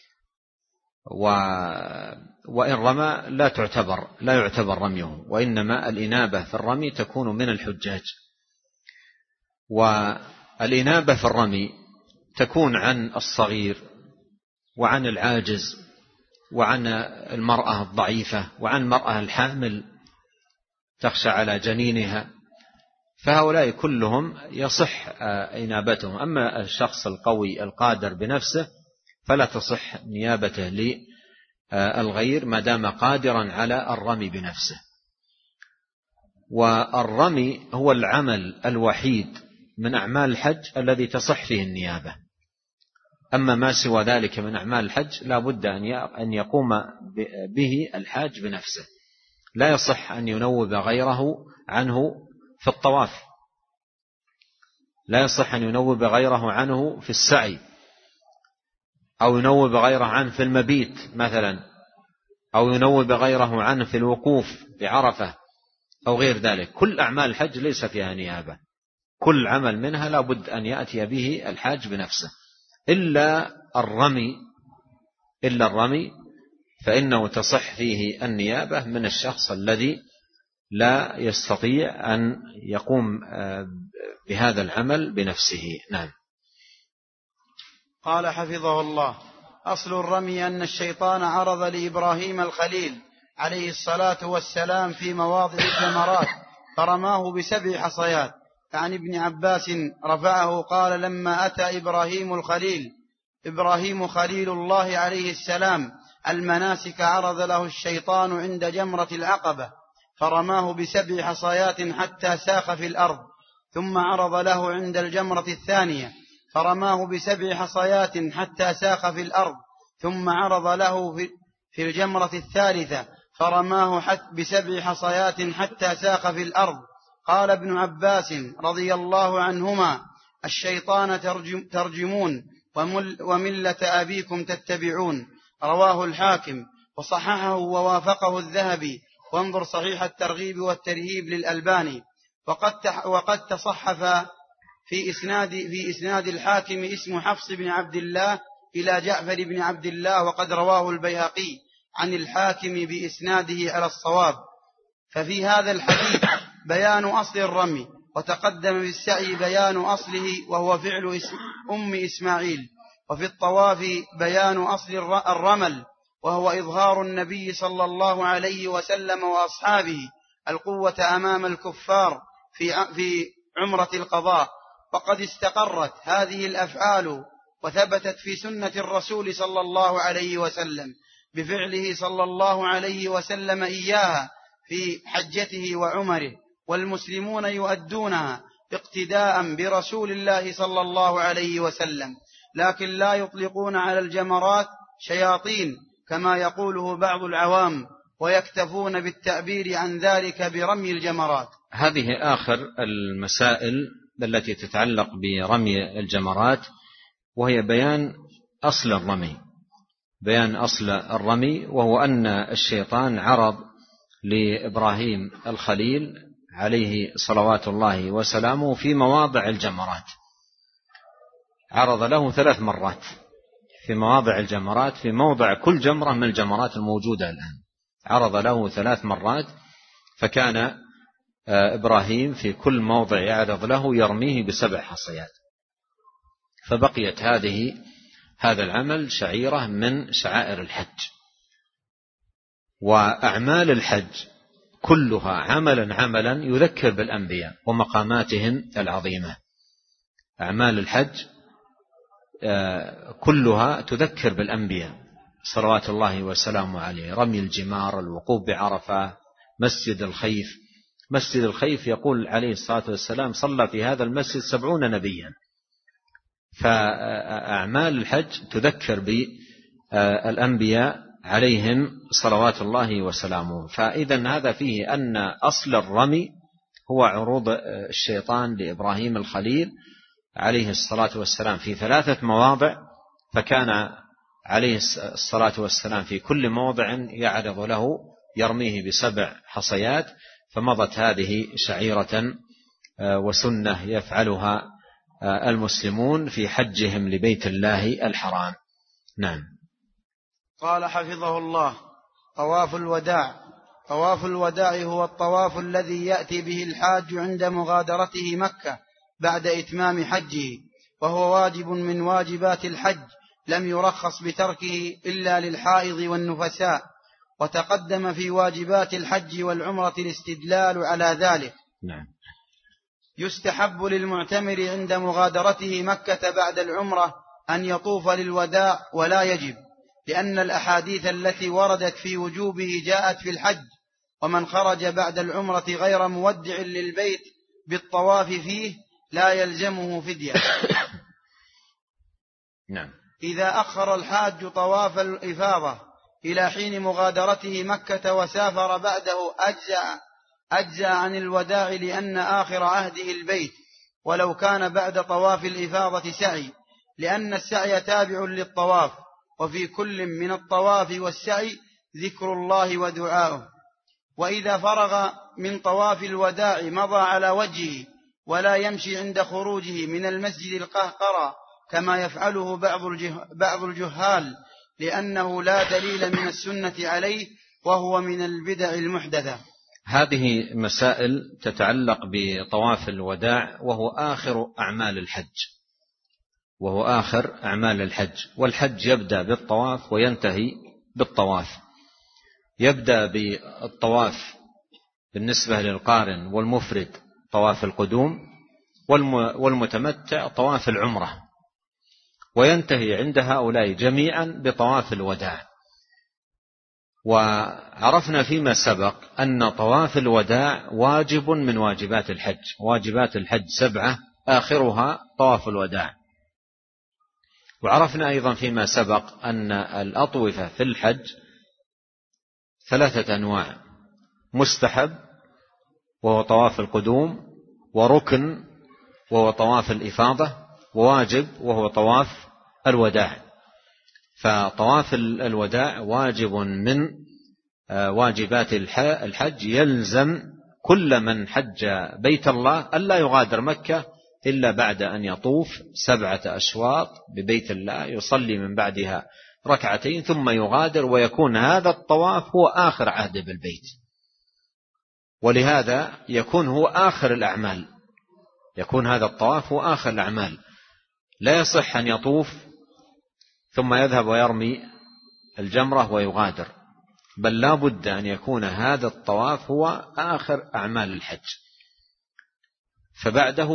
Speaker 2: وإن رمى لا يعتبر رميه، وإنما الإنابة في الرمي تكون من الحجاج. والإنابة في الرمي تكون عن الصغير وعن العاجز وعن المرأة الضعيفة وعن المرأة الحامل تخشى على جنينها، فهؤلاء كلهم يصح إنابتهم. أما الشخص القوي القادر بنفسه فلا تصح نيابته للغير ما دام قادرا على الرمي بنفسه. والرمي هو العمل الوحيد من أعمال الحج الذي تصح فيه النيابة. أما ما سوى ذلك من أعمال الحج لا بد أن يقوم به الحاج بنفسه، لا يصح أن ينوب غيره عنه في الطواف، لا يصح أن ينوب غيره عنه في السعي، أو ينوب غيره عنه في المبيت مثلا، أو ينوب غيره عنه في الوقوف بعرفة أو غير ذلك. كل أعمال الحج ليس فيها نيابة، كل عمل منها لا بد أن يأتي به الحاج بنفسه، إلا الرمي فإنه تصح فيه النيابة من الشخص الذي لا يستطيع أن يقوم بهذا العمل بنفسه. نعم.
Speaker 1: قال حفظه الله: أصل الرمي أن الشيطان عرض لإبراهيم الخليل عليه الصلاة والسلام في مواضع الجمرات فرماه ب7 حصيات. عن ابن عباس رفعه قال: لما أتى إبراهيم خليل الله عليه السلام المناسك عرض له الشيطان عند جمرة العقبة فرماه ب7 حصيات حتى ساخ في الأرض، ثم عرض له عند الجمرة الثانية فرماه ب7 حصيات حتى ساخ في الأرض، ثم عرض له في الجمرة الثالثة فرماه ب7 حصيات حتى ساخ في الأرض. قال ابن عباس رضي الله عنهما: الشيطان ترجمون وملة أبيكم تتبعون. رواه الحاكم وصححه ووافقه الذهبي، وانظر صحيح الترغيب والترهيب للألباني. وقد تصحف في إسناد الحاكم اسم حفص بن عبد الله إلى جعفر بن عبد الله، وقد رواه البيهقي عن الحاكم بإسناده على الصواب. ففي هذا الحديث بيان أصل الرمي، وتقدم بالسعي بيان أصله وهو فعل أم إسماعيل، وفي الطواف بيان أصل الرمل وهو إظهار النبي صلى الله عليه وسلم وأصحابه القوة أمام الكفار في عمرة القضاء. وقد استقرت هذه الأفعال وثبتت في سنة الرسول صلى الله عليه وسلم بفعله صلى الله عليه وسلم إياها في حجته وعمره، والمسلمون يؤدونها اقتداء برسول الله صلى الله عليه وسلم، لكن لا يطلقون على الجمرات شياطين كما يقوله بعض العوام، ويكتفون بالتعبير عن ذلك برمي الجمرات.
Speaker 2: هذه آخر المسائل التي تتعلق برمي الجمرات، وهي بيان أصل الرمي، وهو أن الشيطان عرض لإبراهيم الخليل عليه صلوات الله وسلامه في مواضع الجمرات، عرض له 3 مرات في مواضع الجمرات، في موضع كل جمرة من الجمرات الموجودة الآن عرض له 3 مرات، فكان إبراهيم في كل موضع يعرض له يرميه ب7 حصيات، فبقيت هذا العمل شعيرة من شعائر الحج. وأعمال الحج كلها عملا يذكر بالأنبياء ومقاماتهم العظيمة. أعمال الحج كلها تذكر بالأنبياء صلوات الله وسلامه عليه، رمي الجمار، الوقوف بعرفة، مسجد الخيف يقول عليه الصلاة والسلام: صلى في هذا المسجد 70 نبيا. فأعمال الحج تذكر بالأنبياء عليهم صلوات الله وسلامه. فإذا هذا فيه أن أصل الرمي هو عروض الشيطان لإبراهيم الخليل عليه الصلاة والسلام في 3 مواضع، فكان عليه الصلاة والسلام في كل موضع يعرض له يرميه ب7 حصيات، فمضت هذه شعيرة وسنة يفعلها المسلمون في حجهم لبيت الله الحرام. نعم.
Speaker 1: قال حفظه الله: طواف الوداع هو الطواف الذي يأتي به الحاج عند مغادرته مكة بعد إتمام حجه، وهو واجب من واجبات الحج لم يرخص بتركه إلا للحائض والنفساء. وتقدم في واجبات الحج والعمرة الاستدلال على ذلك.
Speaker 2: نعم.
Speaker 1: يستحب للمعتمر عند مغادرته مكة بعد العمرة أن يطوف للوداع ولا يجب، لأن الأحاديث التي وردت في وجوبه جاءت في الحج، ومن خرج بعد العمرة غير مودع للبيت بالطواف فيه لا يلزمه فدية.
Speaker 2: نعم.
Speaker 1: إذا أخر الحاج طواف الإفاضة إلى حين مغادرته مكة وسافر بعده أجزأ عن الوداع، لأن آخر عهده البيت، ولو كان بعد طواف الإفاضة سعي، لأن السعي تابع للطواف، وفي كل من الطواف والسعي ذكر الله ودعاؤه. وإذا فرغ من طواف الوداع مضى على وجهه ولا يمشي عند خروجه من المسجد القهقرى كما يفعله بعض الجهال، لأنه لا دليل من السنة عليه، وهو من البدع المحدثة.
Speaker 2: هذه مسائل تتعلق بطواف الوداع، وهو آخر أعمال الحج. والحج يبدأ بالطواف وينتهي بالطواف. يبدأ بالطواف بالنسبة للقارن والمفرد طواف القدوم، والمتمتع طواف العمرة، وينتهي عند هؤلاء جميعا بطواف الوداع. وعرفنا فيما سبق أن طواف الوداع واجب من واجبات الحج. واجبات الحج 7 آخرها طواف الوداع. وعرفنا أيضا فيما سبق أن الأطوفة في الحج 3 أنواع: مستحب وهو طواف القدوم، وركن وهو طواف الإفاضة، وواجب وهو طواف الوداع. فطواف الوداع واجب من واجبات الحج، يلزم كل من حج بيت الله ألا يغادر مكة إلا بعد أن يطوف 7 أشواط ببيت الله، يصلي من بعدها 2 ثم يغادر، ويكون هذا الطواف هو آخر عهد بالبيت. ولهذا يكون هو آخر الأعمال، يكون هذا الطواف هو آخر الأعمال. لا يصح أن يطوف ثم يذهب ويرمي الجمرة ويغادر، بل لا بد أن يكون هذا الطواف هو آخر أعمال الحج، فبعده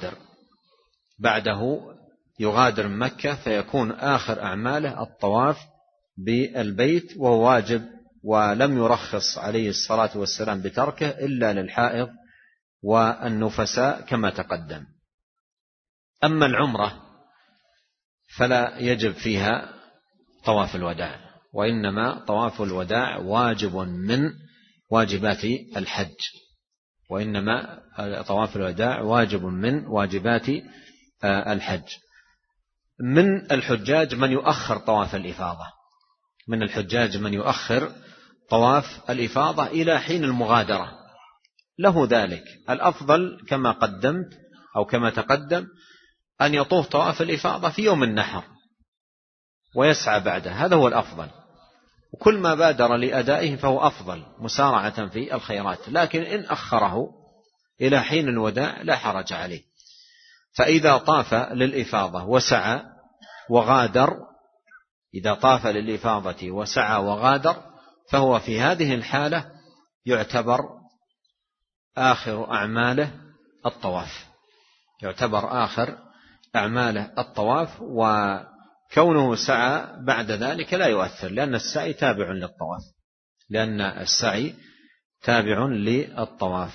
Speaker 2: يغادر من مكة، فيكون آخر أعماله الطواف بالبيت، وهو واجب، ولم يرخص عليه الصلاة والسلام بتركه إلا للحائض والنفساء كما تقدم. أما العمرة فلا يجب فيها طواف الوداع، وإنما طواف الوداع واجب من واجبات الحج، وإنما طواف الوداع واجب من واجبات الحج. من الحجاج من يؤخر طواف الإفاضة، من الحجاج من يؤخر طواف الإفاضة إلى حين المغادرة، له ذلك. الأفضل كما قدمت أو كما تقدم أن يطوف طواف الإفاضة في يوم النحر ويسعى بعده، هذا هو الأفضل. وكل ما بادر لأدائه فهو أفضل مسارعة في الخيرات، لكن إن أخره إلى حين الوداع لا حرج عليه. فإذا طاف للإفاضة وسعى وغادر، إذا طاف للإفاضة وسعى وغادر، فهو في هذه الحالة يعتبر آخر أعماله الطواف، يعتبر آخر أعماله الطواف. وكونه سعى بعد ذلك لا يؤثر، لأن السعي تابع للطواف، لأن السعي تابع للطواف.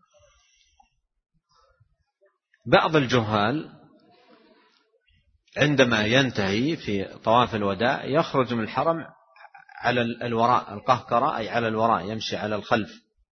Speaker 2: بعض الجهال عندما ينتهي في طواف الوداع يخرج من الحرم على الوراء، القهقرة أي على الوراء، يمشي على الخلف،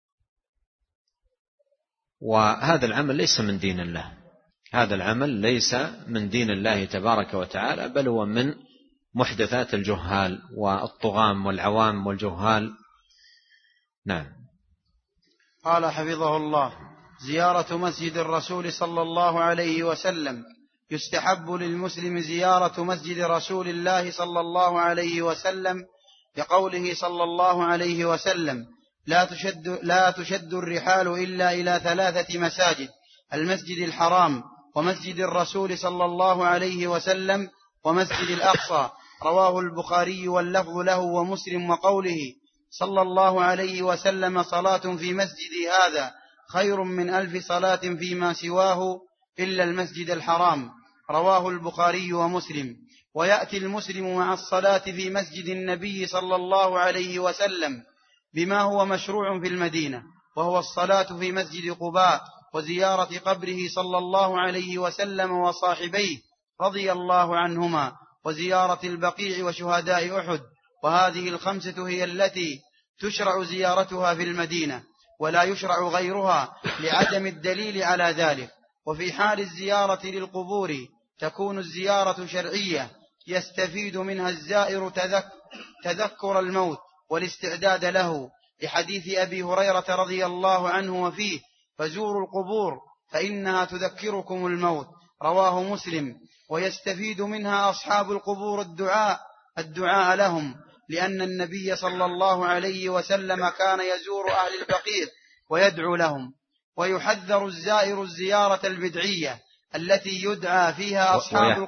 Speaker 2: وهذا العمل ليس من دين الله، هذا العمل ليس من دين الله تبارك وتعالى، بل هو من محدثات الجهال والطغام والعوام والجهال. نعم.
Speaker 1: قال حفظه الله: زيارة مسجد الرسول صلى الله عليه وسلم. يستحب للمسلم زيارة مسجد رسول الله صلى الله عليه وسلم، لقوله صلى الله عليه وسلم: لا تشد الرحال إلا إلى 3 مساجد: المسجد الحرام، ومسجد الرسول صلى الله عليه وسلم، ومسجد الأقصى. رواه البخاري واللفظ له ومسلم، وقوله صلى الله عليه وسلم: صلاة في مسجدي هذا خير من 1000 صلاة فيما سواه إلا المسجد الحرام. رواه البخاري ومسلم. ويأتي المسلم مع الصلاة في مسجد النبي صلى الله عليه وسلم بما هو مشروع في المدينة، وهو الصلاة في مسجد قباء وزيارة قبره صلى الله عليه وسلم وصاحبيه رضي الله عنهما، وزيارة البقيع وشهداء أحد. وهذه 5 هي التي تشرع زيارتها في المدينة، ولا يشرع غيرها لعدم الدليل على ذلك. وفي حال الزيارة للقبور تكون الزيارة شرعية يستفيد منها الزائر تذكر الموت والاستعداد له، لحديث أبي هريرة رضي الله عنه وفيه: فزوروا القبور فإنها تذكركم الموت. رواه مسلم. ويستفيد منها أصحاب القبور الدعاء لهم، لأن النبي صلى الله عليه وسلم كان يزور أهل البقيع ويدعو لهم. ويحذر الزائر الزيارة البدعية التي يدعى فيها أصحاب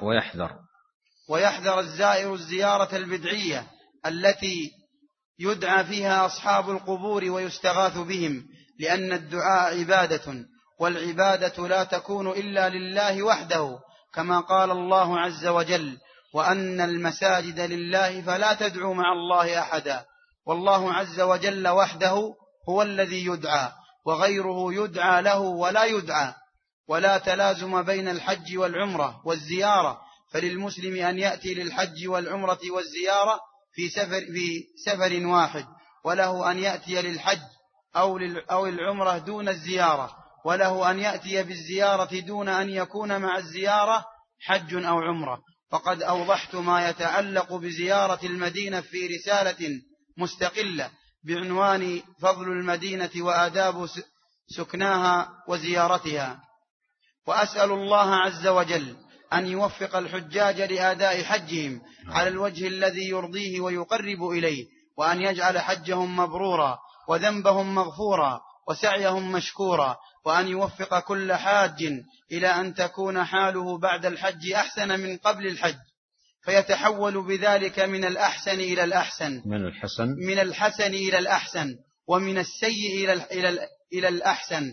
Speaker 1: ويحذر الزائر الزيارة البدعية التي يدعى فيها أصحاب القبور ويستغاث بهم، لأن الدعاء عبادة، والعبادة لا تكون إلا لله وحده، كما قال الله عز وجل: وأن المساجد لله فلا تدعوا مع الله أحدا. والله عز وجل وحده هو الذي يدعى، وغيره يدعى له ولا يدعى. ولا تلازم بين الحج والعمرة والزيارة، فللمسلم أن يأتي للحج والعمرة والزيارة في سفر واحد، وله أن يأتي للحج أو العمرة دون الزيارة، وله أن يأتي بالزيارة دون أن يكون مع الزيارة حج أو عمرة. فقد أوضحت ما يتعلق بزيارة المدينة في رسالة مستقلة بعنوان فضل المدينة وآداب سكناها وزيارتها. وأسأل الله عز وجل أن يوفق الحجاج لأداء حجهم على الوجه الذي يرضيه ويقرب إليه، وأن يجعل حجهم مبرورا وذنبهم مغفورا وسعيهم مشكورا، وأن يوفق كل حاج إلى أن تكون حاله بعد الحج أحسن من قبل الحج، فيتحول بذلك من الأحسن إلى الأحسن، من الحسن إلى الأحسن، ومن السيء إلى الأحسن،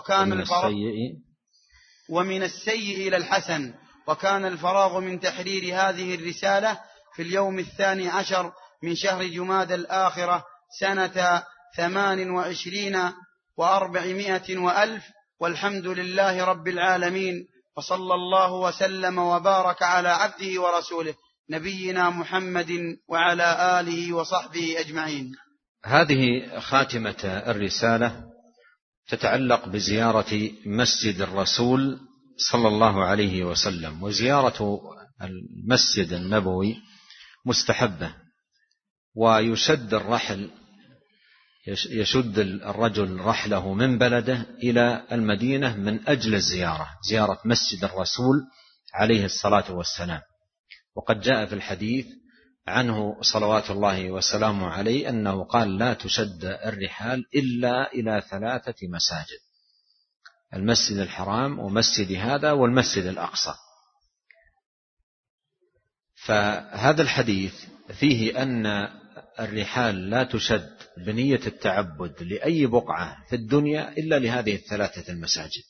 Speaker 1: ومن السيء إلى الحسن. وكان الفراغ من تحرير هذه الرسالة في اليوم 12 من شهر جماد الآخرة سنة 28 و400 وألف، والحمد لله رب العالمين، وصلى الله وسلم وبارك على عبده ورسوله نبينا محمد وعلى آله وصحبه أجمعين.
Speaker 2: هذه خاتمة الرسالة تتعلق بزيارة مسجد الرسول صلى الله عليه وسلم. وزيارة المسجد النبوي مستحبة، ويشد الرجل رحله من بلده إلى المدينة من أجل زيارة مسجد الرسول عليه الصلاة والسلام. وقد جاء في الحديث عنه صلوات الله وسلامه عليه أنه قال: لا تشد الرحال إلا إلى 3 مساجد: المسجد الحرام ومسجد هذا والمسجد الأقصى. فهذا الحديث فيه أن الرحال لا تشد بنية التعبد لأي بقعة في الدنيا إلا لهذه 3 المساجد،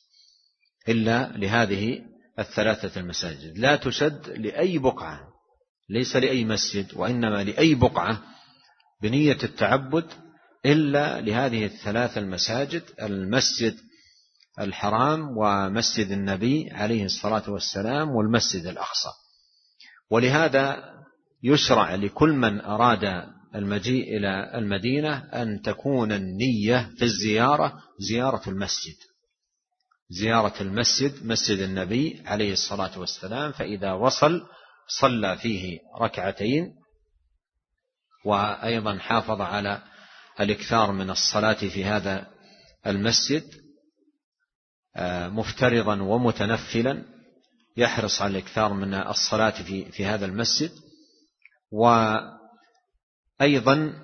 Speaker 2: لا تشد لأي بقعة، ليس لأي مسجد، وإنما لأي بقعة بنية التعبد إلا لهذه 3 المساجد: المسجد الحرام ومسجد النبي عليه الصلاة والسلام والمسجد الأقصى. ولهذا يشرع لكل من أراد المجيء إلى المدينة أن تكون النية في الزيارة زيارة المسجد، مسجد النبي عليه الصلاة والسلام، فإذا وصل صلى فيه 2 وأيضا حافظ على الإكثار من الصلاة في هذا المسجد مفترضا ومتنفلا، يحرص على الإكثار من الصلاة في هذا المسجد. وأيضا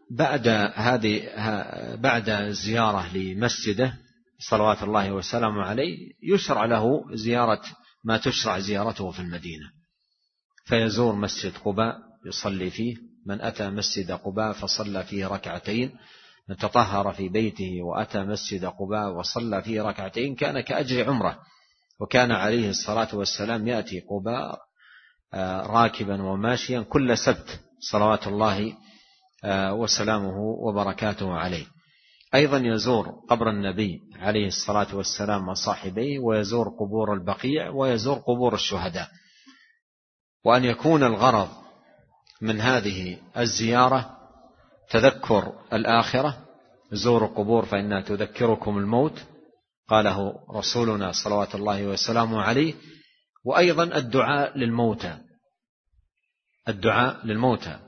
Speaker 2: بعد الزيارة لمسجده صلوات الله وسلامه عليه يشرع له زيارة ما تشرع زيارته في المدينة، فيزور مسجد قباء يصلي فيه. من أتى مسجد قباء فصلى فيه ركعتين، من تطهر في بيته وأتى مسجد قباء وصلى فيه ركعتين كان كأجر عمره. وكان عليه الصلاة والسلام يأتي قباء راكبا وماشيا كل سبت صلوات الله وسلامه وبركاته عليه. أيضا يزور قبر النبي عليه الصلاة والسلام وصاحبيه، ويزور قبور البقيع، ويزور قبور الشهداء. وأن يكون الغرض من هذه الزيارة تذكر الآخرة. زوروا القبور فإنها تذكركم الموت، قاله رسولنا صلوات الله وسلامه عليه. وأيضا الدعاء للموتى، الدعاء للموتى.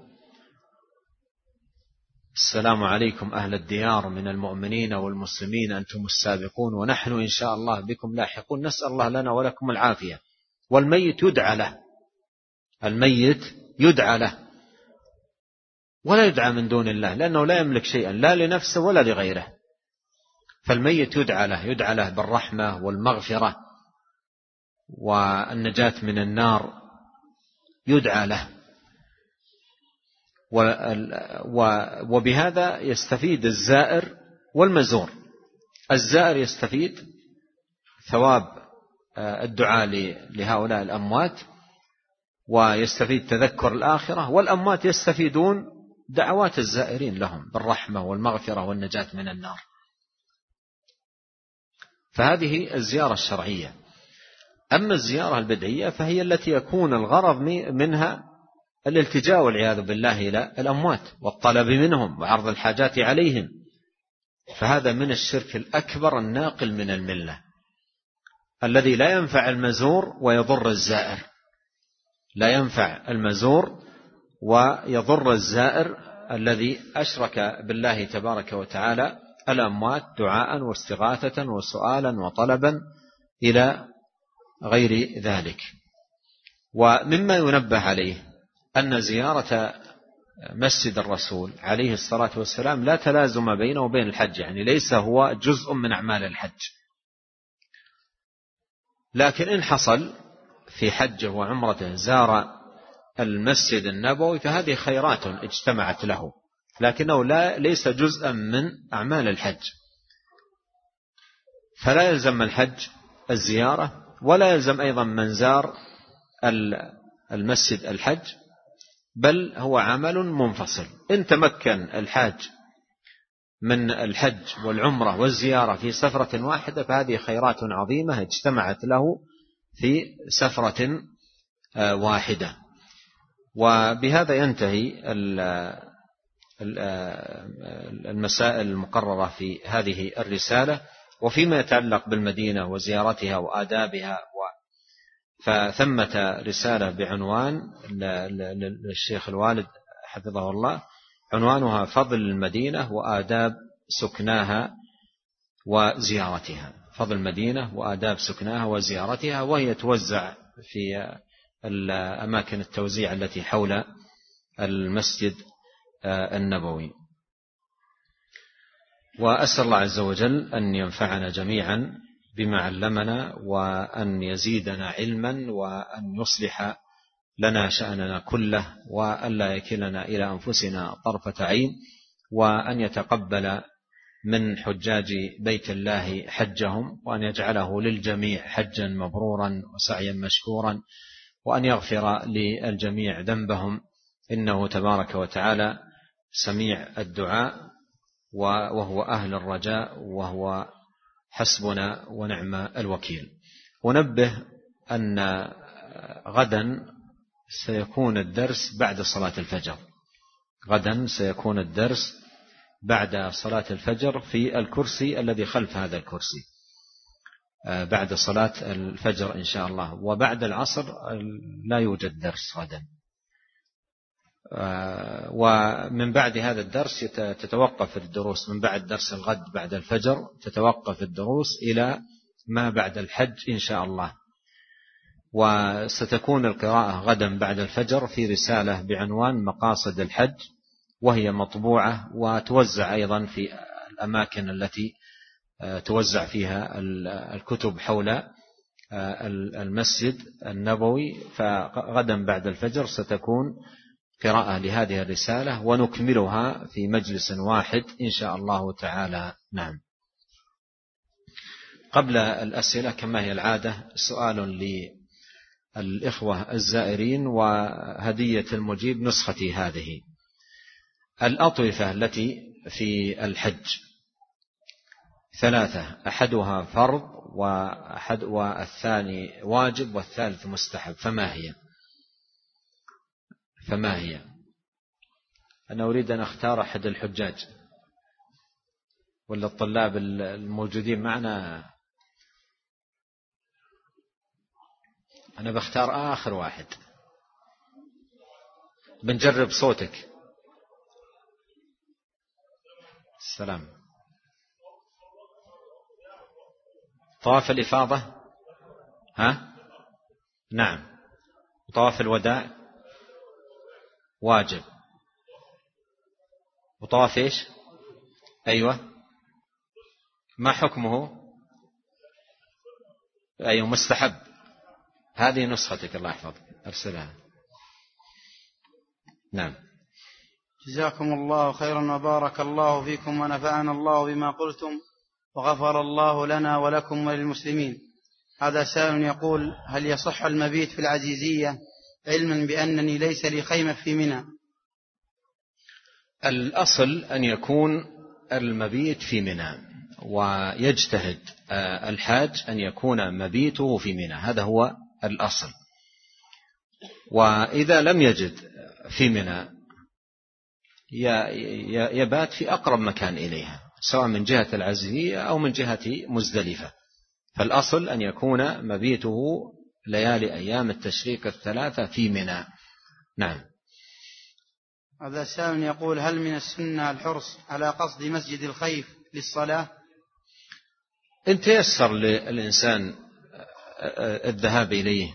Speaker 2: السلام عليكم أهل الديار من المؤمنين والمسلمين، أنتم السابقون ونحن إن شاء الله بكم لاحقون، نسأل الله لنا ولكم العافية. والميت يدعى له، الميت يدعى له ولا يدعى من دون الله، لأنه لا يملك شيئا لا لنفسه ولا لغيره. فالميت يدعى له بالرحمة والمغفرة والنجاة من النار، يدعى له. وبهذا يستفيد الزائر والمزور. الزائر يستفيد ثواب الدعاء لهؤلاء الأموات، ويستفيد تذكر الآخرة، والأموات يستفيدون دعوات الزائرين لهم بالرحمة والمغفرة والنجاة من النار. فهذه الزيارة الشرعية. أما الزيارة البدعية فهي التي يكون الغرض منها الالتجاء والعياذ بالله إلى الأموات والطلب منهم وعرض الحاجات عليهم، فهذا من الشرك الأكبر الناقل من الملة، الذي لا ينفع المزور ويضر الزائر، لا ينفع المزور ويضر الزائر الذي أشرك بالله تبارك وتعالى الأموات دعاء واستغاثة وسؤالا وطلبا إلى غير ذلك. ومما ينبه عليه أن زيارة مسجد الرسول عليه الصلاة والسلام لا تلازم بينه وبين الحج، يعني ليس هو جزء من أعمال الحج، لكن إن حصل في حجه وعمرته زار المسجد النبوي فهذه خيرات اجتمعت له، لكنه ليس جزءا من أعمال الحج. فلا يلزم الحج الزيارة، ولا يلزم أيضا من زار المسجد الحج، بل هو عمل منفصل. إن تمكن الحاج من الحج والعمرة والزيارة في سفرة واحدة فهذه خيرات عظيمة اجتمعت له في سفرة واحدة. وبهذا ينتهي المسائل المقررة في هذه الرسالة. وفيما يتعلق بالمدينة وزيارتها وآدابها فثمة رسالة بعنوان للشيخ الوالد حفظه الله، عنوانها فضل المدينة وآداب سكناها وزيارتها. فضل المدينة وآداب سكناها وزيارتها، وهي توزع في الأماكن التوزيع التي حول المسجد النبوي. وأسأل الله عز وجل أن ينفعنا جميعا بما علمنا، وأن يزيدنا علما، وأن يصلح لنا شأننا كله، وأن لا يكلنا إلى أنفسنا طرفة عين، وأن يتقبل من حجاج بيت الله حجهم، وأن يجعله للجميع حجا مبرورا وسعيا مشكورا، وأن يغفر للجميع ذنبهم، إنه تبارك وتعالى سميع الدعاء وهو أهل الرجاء وهو حسبنا ونعم الوكيل. ونبه أن غدا سيكون الدرس بعد صلاة الفجر، غدا سيكون الدرس بعد صلاة الفجر في الكرسي الذي خلف هذا الكرسي، بعد صلاة الفجر إن شاء الله. وبعد العصر لا يوجد درس غدا. ومن بعد هذا الدرس تتوقف الدروس، من بعد درس الغد بعد الفجر تتوقف الدروس إلى ما بعد الحج إن شاء الله. وستكون القراءة غدا بعد الفجر في رسالة بعنوان مقاصد الحج، وهي مطبوعة وتوزع أيضا في الأماكن التي توزع فيها الكتب حول المسجد النبوي، فغدا بعد الفجر ستكون قراءة لهذه الرسالة ونكملها في مجلس واحد إن شاء الله تعالى. نعم. قبل الأسئلة كما هي العادة سؤال للإخوة الزائرين وهدية المجيب نسختي هذه. الأطوفة التي في الحج 3، أحدها فرض والثاني واجب والثالث مستحب، فما هي؟ أنا أريد أن أختار أحد الحجاج ولا الطلاب الموجودين معنا، أنا بختار آخر واحد. بنجرب صوتك. السلام. طواف الإفاضة، نعم. وطواف الوداع واجب. وطواف إيش؟ أيوة. ما حكمه؟ أيوة مستحب. هذه نسختك الله يحفظك، أرسلها. نعم.
Speaker 1: جزاكم الله خيرا وبارك الله فيكم ونفعنا الله بما قلتم وغفر الله لنا ولكم وللمسلمين. هذا سائل يقول: هل يصح المبيت في العزيزية علما بأنني ليس لي خيمة في منى؟
Speaker 2: الأصل أن يكون المبيت في منى، ويجتهد الحاج أن يكون مبيته في منى، هذا هو الأصل. وإذا لم يجد في منى يبات في أقرب مكان إليها، سواء من جهة العزيزية أو من جهة مزدلفة. فالأصل أن يكون مبيته ليالي أيام التشريق 3 في منى. نعم.
Speaker 1: هذا سائل يقول: هل من السنة الحرص على قصد مسجد الخيف للصلاة؟
Speaker 2: إن تيسر للإنسان الذهاب إليه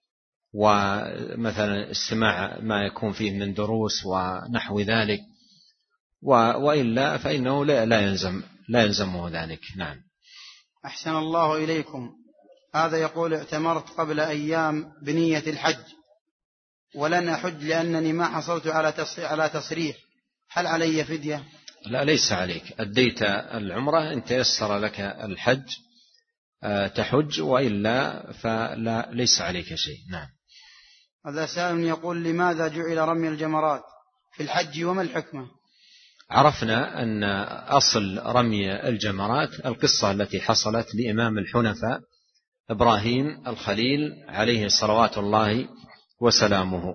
Speaker 2: ومثلا استماع ما يكون فيه من دروس ونحو ذلك، وإلا فإنه لا يلزمه ذلك. نعم.
Speaker 1: أحسن الله إليكم. هذا يقول: اعتمرت قبل أيام بنية الحج ولن أحج لأنني ما حصلت على تصريح، هل علي فدية؟
Speaker 2: لا، ليس عليك. أديت العمرة، إن تيسر لك الحج تحج، وإلا فلا ليس عليك شيء. نعم.
Speaker 1: هذا سائل يقول: لماذا جعل رمي الجمرات في الحج وما الحكمة؟
Speaker 2: عرفنا أن أصل رمي الجمرات القصة التي حصلت لإمام الحنفاء إبراهيم الخليل عليه صلوات الله وسلامه.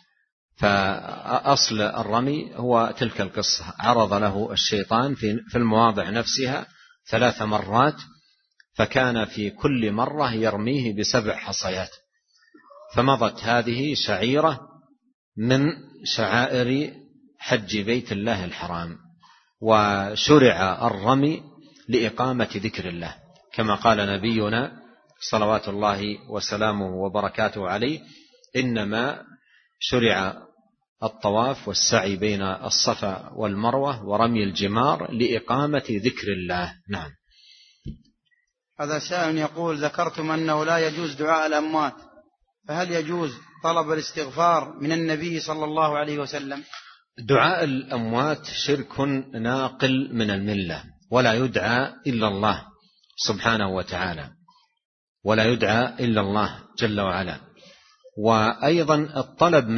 Speaker 2: فأصل الرمي هو تلك القصة. عرض له الشيطان في المواضع نفسها 3 مرات، فكان في كل مرة يرميه ب7 حصيات، فمضت هذه شعيرة من شعائر حج بيت الله الحرام، وشرع الرمي لإقامة ذكر الله، كما قال نبينا صلوات الله وسلامه وبركاته عليه: إنما شرع الطواف والسعي بين الصفا والمروة ورمي الجمار لإقامة ذكر الله. نعم.
Speaker 1: هذا سائل يقول: ذكرتم أنه لا يجوز دعاء الأموات، فهل يجوز طلب الاستغفار من النبي صلى الله عليه وسلم؟
Speaker 2: دعاء الأموات شرك ناقل من الملة، ولا يدعى إلا الله سبحانه وتعالى، ولا يدعى إلا الله جل وعلا. وأيضا الطلب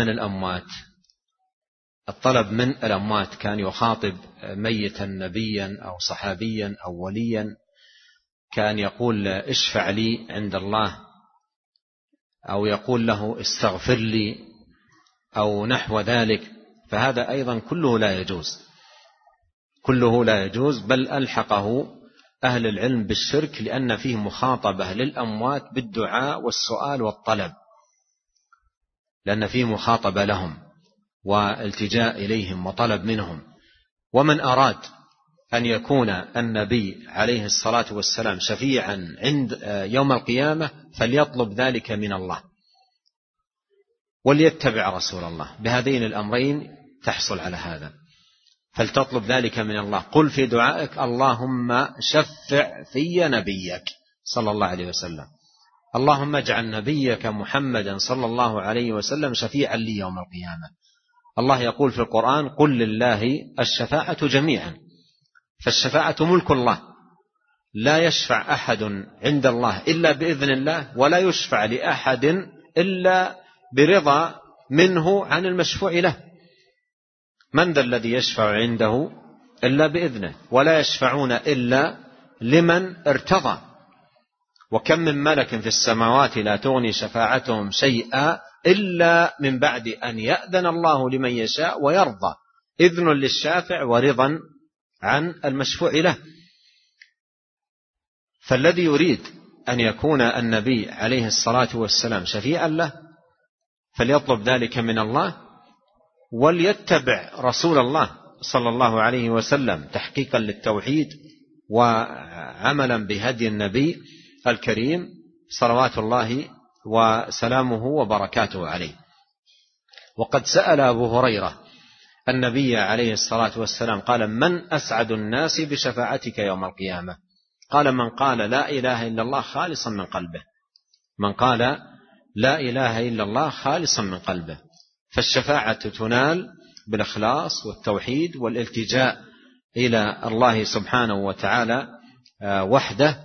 Speaker 2: من الأموات كان يخاطب ميتا نبيا أو صحابيا أو وليا، كان يقول: اشفع لي عند الله، أو يقول له: استغفر لي، أو نحو ذلك. فهذا أيضا كله لا يجوز، بل ألحقه أهل العلم بالشرك، لأن فيه مخاطبة للأموات بالدعاء والسؤال والطلب، لأن فيه مخاطبة لهم والتجاء إليهم وطلب منهم. ومن أراد أن يكون النبي عليه الصلاة والسلام شفيعا عند يوم القيامة فليطلب ذلك من الله، وليتبع رسول الله. بهذين الأمرين تحصل على هذا، فلتطلب ذلك من الله. قل في دعائك: اللهم شفع في نبيك صلى الله عليه وسلم، اللهم اجعل نبيك محمدا صلى الله عليه وسلم شفيعا لي يوم القيامة. الله يقول في القرآن: قل لله الشفاعة جميعا. فالشفاعة ملك الله، لا يشفع أحد عند الله إلا بإذن الله، ولا يشفع لأحد إلا برضا منه عن المشفوع له. من ذا الذي يشفع عنده إلا بإذنه، ولا يشفعون إلا لمن ارتضى. وكم من ملك في السماوات لا تغني شفاعتهم شيئا إلا من بعد أن يأذن الله لمن يشاء ويرضى. إذن للشافع ورضا عن المشفوع له. فالذي يريد أن يكون النبي عليه الصلاة والسلام شفيعا له فليطلب ذلك من الله، وليتبع رسول الله صلى الله عليه وسلم تحقيقا للتوحيد وعملا بهدي النبي الكريم صلوات الله وسلامه وبركاته عليه. وقد سأل أبو هريرة النبي عليه الصلاة والسلام قال: من أسعد الناس بشفاعتك يوم القيامة؟ قال: من قال لا إله إلا الله خالصا من قلبه. من قال لا إله إلا الله خالصا من قلبه. فالشفاعة تنال بالإخلاص والتوحيد والالتجاء إلى الله سبحانه وتعالى وحده،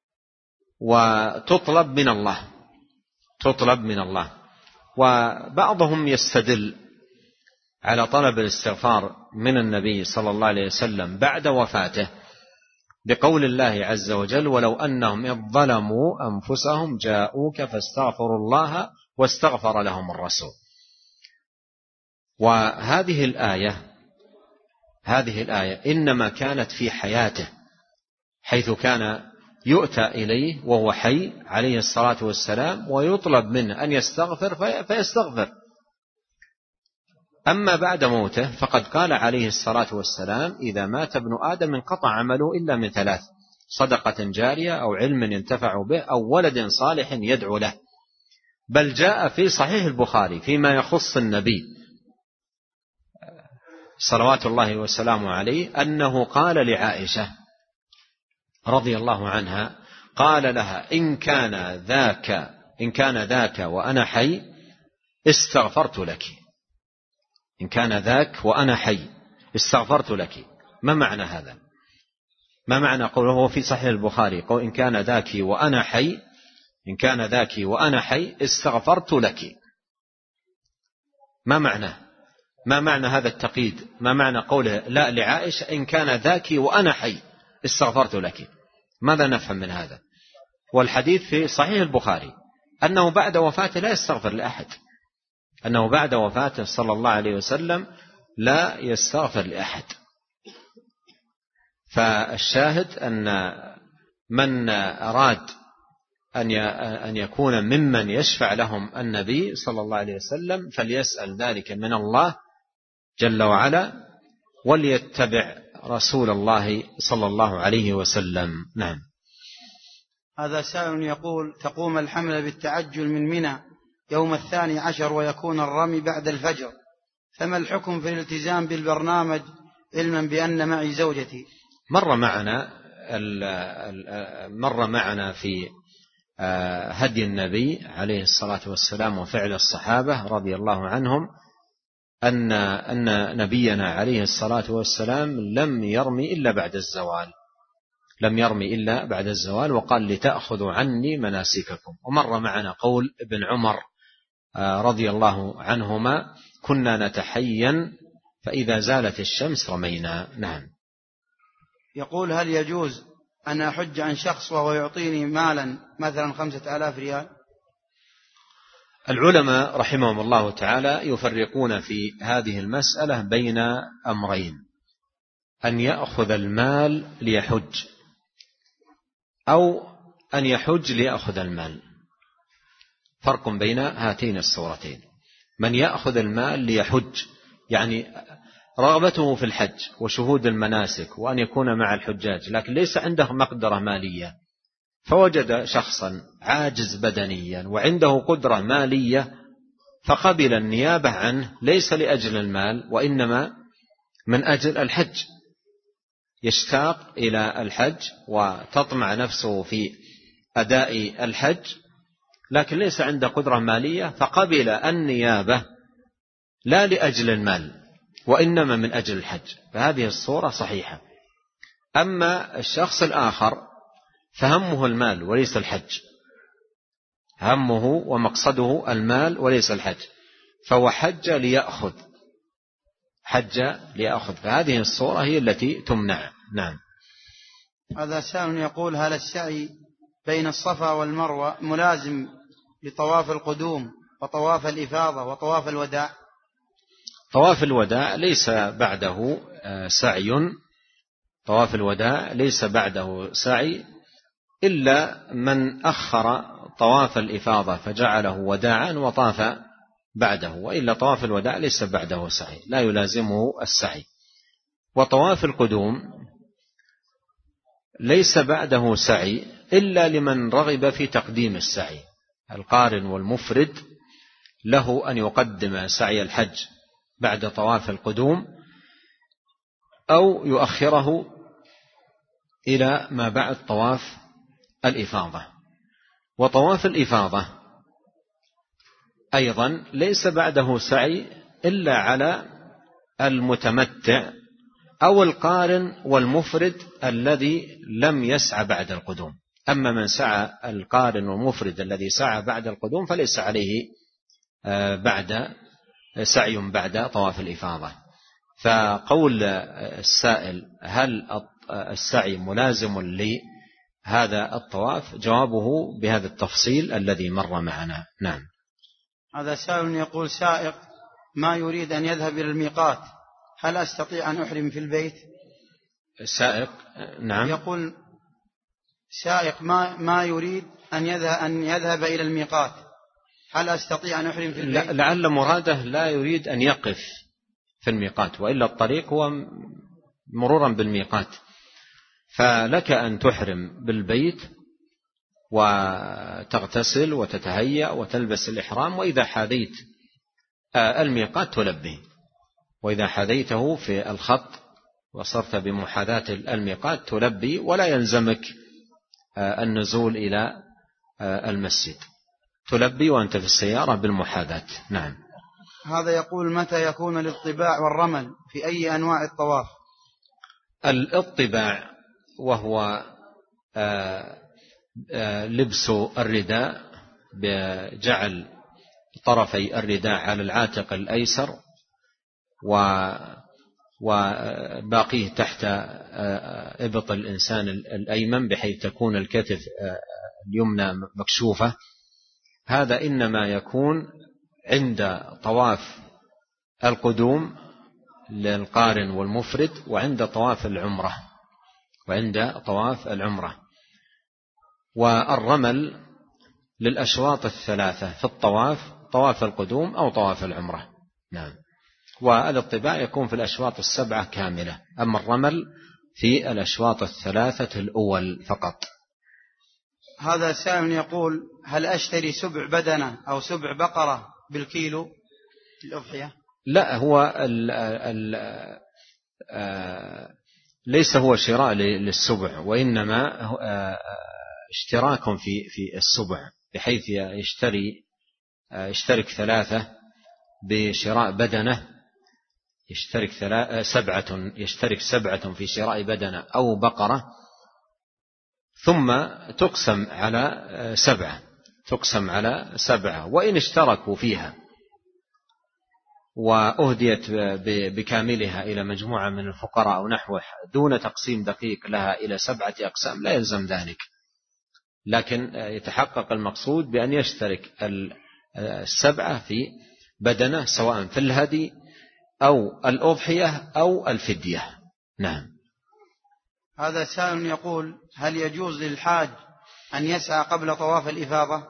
Speaker 2: وتطلب من الله، تطلب من الله. وبعضهم يستدل على طلب الاستغفار من النبي صلى الله عليه وسلم بعد وفاته بقول الله عز وجل: ولو أنهم إذ ظلموا أنفسهم جاءوك فاستغفروا الله واستغفر لهم الرسول. وهذه الآية إنما كانت في حياته، حيث كان يؤتى إليه وهو حي عليه الصلاة والسلام ويطلب منه أن يستغفر فيستغفر. أما بعد موته فقد قال عليه الصلاة والسلام: إذا مات ابن آدم انقطع عمله إلا من ثلاث: صدقة جارية أو علم ينتفع به أو ولد صالح يدعو له. بل جاء في صحيح البخاري فيما يخص النبي صلوات الله وسلامه عليه أنه قال لعائشة رضي الله عنها، قال لها: إن كان ذاك وأنا حي استغفرت لك. إن كان ذاك وأنا حي استغفرت لك. ما معنى هذا؟ ما معنى قوله في صحيح البخاري قول: إن كان ذاك وأنا حي، إن كان ذاك وأنا حي استغفرت لك؟ ما معنى هذا التقييد؟ ما معنى قوله لا لعائشة إن كان ذاك وأنا حي استغفرت لك؟ ماذا نفهم من هذا؟ والحديث في صحيح البخاري أنه بعد وفاته لا يستغفر لأحد، أنه بعد وفاته صلى الله عليه وسلم لا يستغفر لأحد. فالشاهد أن من أراد أن يكون ممن يشفع لهم النبي صلى الله عليه وسلم فليسأل ذلك من الله جل وعلا، وليتبع رسول الله صلى الله عليه وسلم. نعم.
Speaker 1: هذا سائل يقول: تقوم الحملة بالتعجل من منى يوم 12 ويكون الرمي بعد الفجر، فما الحكم في الالتزام بالبرنامج علما بأن معي زوجتي؟
Speaker 2: مر معنا في هدي النبي عليه الصلاة والسلام وفعل الصحابة رضي الله عنهم أن نبينا عليه الصلاة والسلام لم يرمي إلا بعد الزوال، وقال: لتأخذوا عني مناسككم. ومر معنا قول ابن عمر رضي الله عنهما: كنا نتحين فإذا زالت الشمس رمينا. نعم.
Speaker 1: يقول: هل يجوز أن أحج عن شخص وهو يعطيني مالا مثلا 5000 ريال؟
Speaker 2: العلماء رحمهم الله تعالى يفرقون في هذه المسألة بين أمرين: أن يأخذ المال ليحج، أو أن يحج ليأخذ المال. فرق بين هاتين الصورتين. من يأخذ المال ليحج يعني رغبته في الحج وشهود المناسك وأن يكون مع الحجاج، لكن ليس عنده مقدرة مالية، فوجد شخصا عاجز بدنيا وعنده قدرة مالية فقبل النيابة عنه، ليس لأجل المال وإنما من أجل الحج، يشتاق إلى الحج وتطمع نفسه في أداء الحج، لكن ليس عنده قدرة مالية، فقبل النيابة لا لأجل المال وإنما من أجل الحج، فهذه الصورة صحيحة. أما الشخص الآخر فهمه المال وليس الحج، همه ومقصده المال وليس الحج، فهو حج ليأخذ، فهذه الصورة هي التي تمنع. نعم.
Speaker 1: هذا سائل يقول: هل السعي بين الصفا والمروة ملازم لطواف القدوم وطواف الإفاضة وطواف الوداع؟
Speaker 2: طواف الوداع ليس بعده سعي، طواف الوداع ليس بعده سعي إلا من أخر طواف الإفاضة فجعله وداعا وطاف بعده، وإلا طواف الوداع ليس بعده سعي، لا يلازمه السعي. وطواف القدوم ليس بعده سعي إلا لمن رغب في تقديم السعي. القارن والمفرد له أن يقدم سعي الحج بعد طواف القدوم أو يؤخره إلى ما بعد طواف الإفاضة. وطواف الإفاضة أيضا ليس بعده سعي إلا على المتمتع أو القارن والمفرد الذي لم يسعى بعد القدوم. أما من سعى القارن والمفرد الذي سعى بعد القدوم فليس عليه سعي بعد طواف الإفاضة. فقول السائل هل السعي ملازم لهذا الطواف، جوابه بهذا التفصيل الذي مر معنا. نعم.
Speaker 1: هذا سائل يقول: سائق ما يريد أن يذهب إلى الميقات، هل أستطيع أن أحرم في البيت؟
Speaker 2: السائق نعم.
Speaker 1: يقول: سائق ما يريد أن يذهب إلى الميقات، هل أستطيع أن أحرم في البيت؟
Speaker 2: لعل مراده لا يريد أن يقف في الميقات، وإلا الطريق هو مرورا بالميقات، فلك أن تحرم بالبيت وتغتسل وتتهيأ وتلبس الإحرام، وإذا حاذيت الميقات تلبي، وإذا حاذيته في الخط وصرت بمحاذاة الميقات تلبي، ولا يلزمك النزول إلى المسجد، تلبي وأنت في السيارة بالمحاذاة. نعم.
Speaker 1: هذا يقول: متى يكون الاطباع والرمل في أي أنواع الطواف؟
Speaker 2: الاطباع وهو لبس الرداء بجعل طرفي الرداء على العاتق الأيسر وباقيه تحت إبط الإنسان الأيمن بحيث تكون الكتف اليمنى مكشوفة. هذا إنما يكون عند طواف القدوم للقارن والمفرد وعند طواف العمرة. والرمل للأشواط الثلاثة في الطواف، طواف القدوم أو طواف العمرة. نعم. والاطباع يكون في الأشواط 7 كاملة، أما الرمل في الأشواط 3 الأول فقط.
Speaker 1: هذا سائل يقول: هل أشتري سبع بدنة أو سبع بقرة بالكيلو الأضحية؟
Speaker 2: لا، هو ليس هو شراء للسبع، وإنما اشتراك في السبع، بحيث يشترك 3 بشراء بدنة، يشترك 7 في شراء بدنة أو بقرة، ثم تقسم على 7 وإن اشتركوا فيها وأهديت بكاملها إلى مجموعة من الفقراء أو نحوه دون تقسيم دقيق لها إلى 7 أقسام لا يلزم ذلك، لكن يتحقق المقصود بأن يشترك 7 في بدنة سواء في الهدي أو الأضحية أو الفدية. نعم.
Speaker 1: هذا سائل يقول: هل يجوز للحاج أن يسعى قبل طواف الإفاضة؟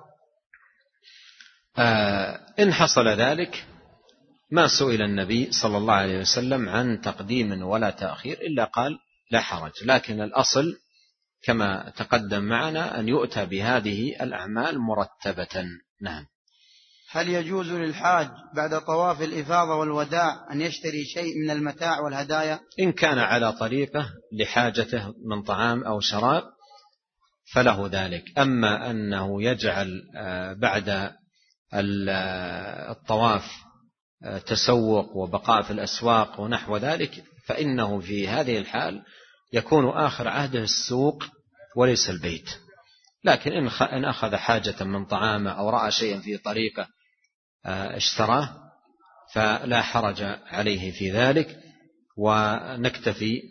Speaker 2: إن حصل ذلك ما سئل النبي صلى الله عليه وسلم عن تقديم ولا تأخير إلا قال لا حرج، لكن الأصل كما تقدم معنا أن يؤتى بهذه الأعمال مرتبة. نعم.
Speaker 1: هل يجوز للحاج بعد طواف الإفاضة والوداع أن يشتري شيء من المتاع والهدايا؟
Speaker 2: إن كان على طريقه لحاجته من طعام أو شراب فله ذلك. أما أنه يجعل بعد الطواف تسوق وبقاء في الأسواق ونحو ذلك، فإنه في هذه الحال يكون آخر عهده السوق وليس البيت. لكن إن أخذ حاجة من طعامه أو رأى شيئا في طريقه اشتراه فلا حرج عليه في ذلك. ونكتفي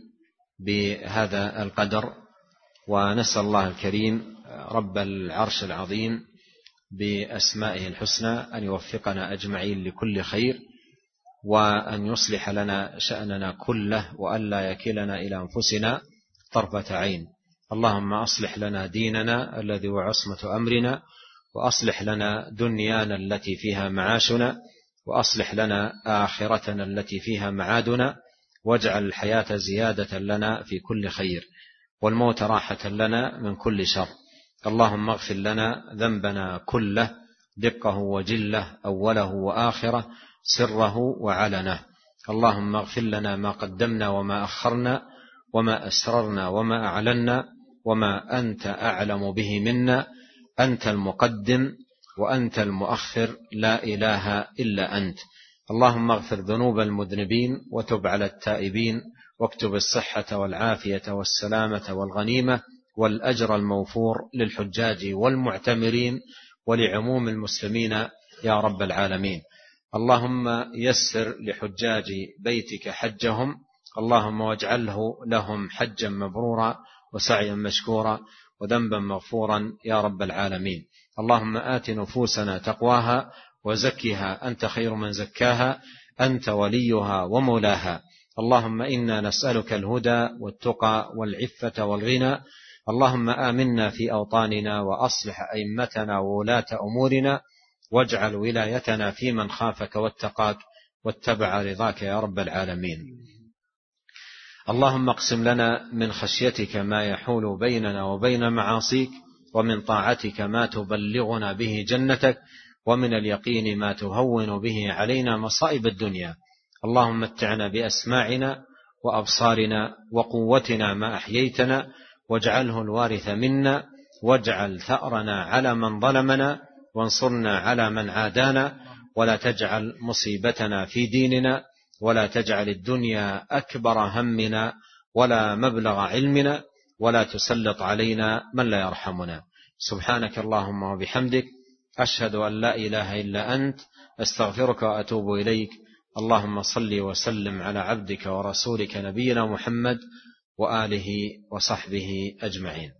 Speaker 2: بهذا القدر، ونسأل الله الكريم رب العرش العظيم بأسمائه الحسنى أن يوفقنا أجمعين لكل خير، وأن يصلح لنا شأننا كله، وأن لا يكلنا إلى أنفسنا طرفة عين. اللهم أصلح لنا ديننا الذي هو عصمة أمرنا، وأصلح لنا دنيانا التي فيها معاشنا، وأصلح لنا آخرتنا التي فيها معادنا، واجعل الحياة زيادة لنا في كل خير، والموت راحة لنا من كل شر. اللهم اغفر لنا ذنبنا كله، دقه وجله، أوله وآخره، سره وعلنه. اللهم اغفر لنا ما قدمنا وما أخرنا، وما أسررنا وما أعلنا، وما أنت أعلم به منا. أنت المقدم وأنت المؤخر، لا إله إلا أنت. اللهم اغفر ذنوب المذنبين، وتب على التائبين، واكتب الصحة والعافية والسلامة والغنيمة والأجر الموفور للحجاج والمعتمرين ولعموم المسلمين يا رب العالمين. اللهم يسر لحجاج بيتك حجهم، اللهم واجعله لهم حجا مبرورا وسعيا مشكورا وذنبا مغفورا يا رب العالمين. اللهم آت نفوسنا تقواها وزكها، أنت خير من زكاها، أنت وليها ومولاها. اللهم إنا نسألك الهدى والتقى والعفة والغنى. اللهم آمنا في أوطاننا، وأصلح أئمتنا وولاة أمورنا، واجعل ولايتنا في من خافك واتقاك واتبع رضاك يا رب العالمين. اللهم اقسم لنا من خشيتك ما يحول بيننا وبين معاصيك، ومن طاعتك ما تبلغنا به جنتك، ومن اليقين ما تهون به علينا مصائب الدنيا. اللهم متعنا بأسماعنا وأبصارنا وقوتنا ما أحييتنا، واجعله الوارث منا، واجعل ثأرنا على من ظلمنا، وانصرنا على من عادانا، ولا تجعل مصيبتنا في ديننا، ولا تجعل الدنيا أكبر همنا ولا مبلغ علمنا، ولا تسلط علينا من لا يرحمنا. سبحانك اللهم وبحمدك، أشهد أن لا إله إلا أنت، أستغفرك وأتوب إليك. اللهم صل وسلم على عبدك ورسولك نبينا محمد وآله وصحبه أجمعين.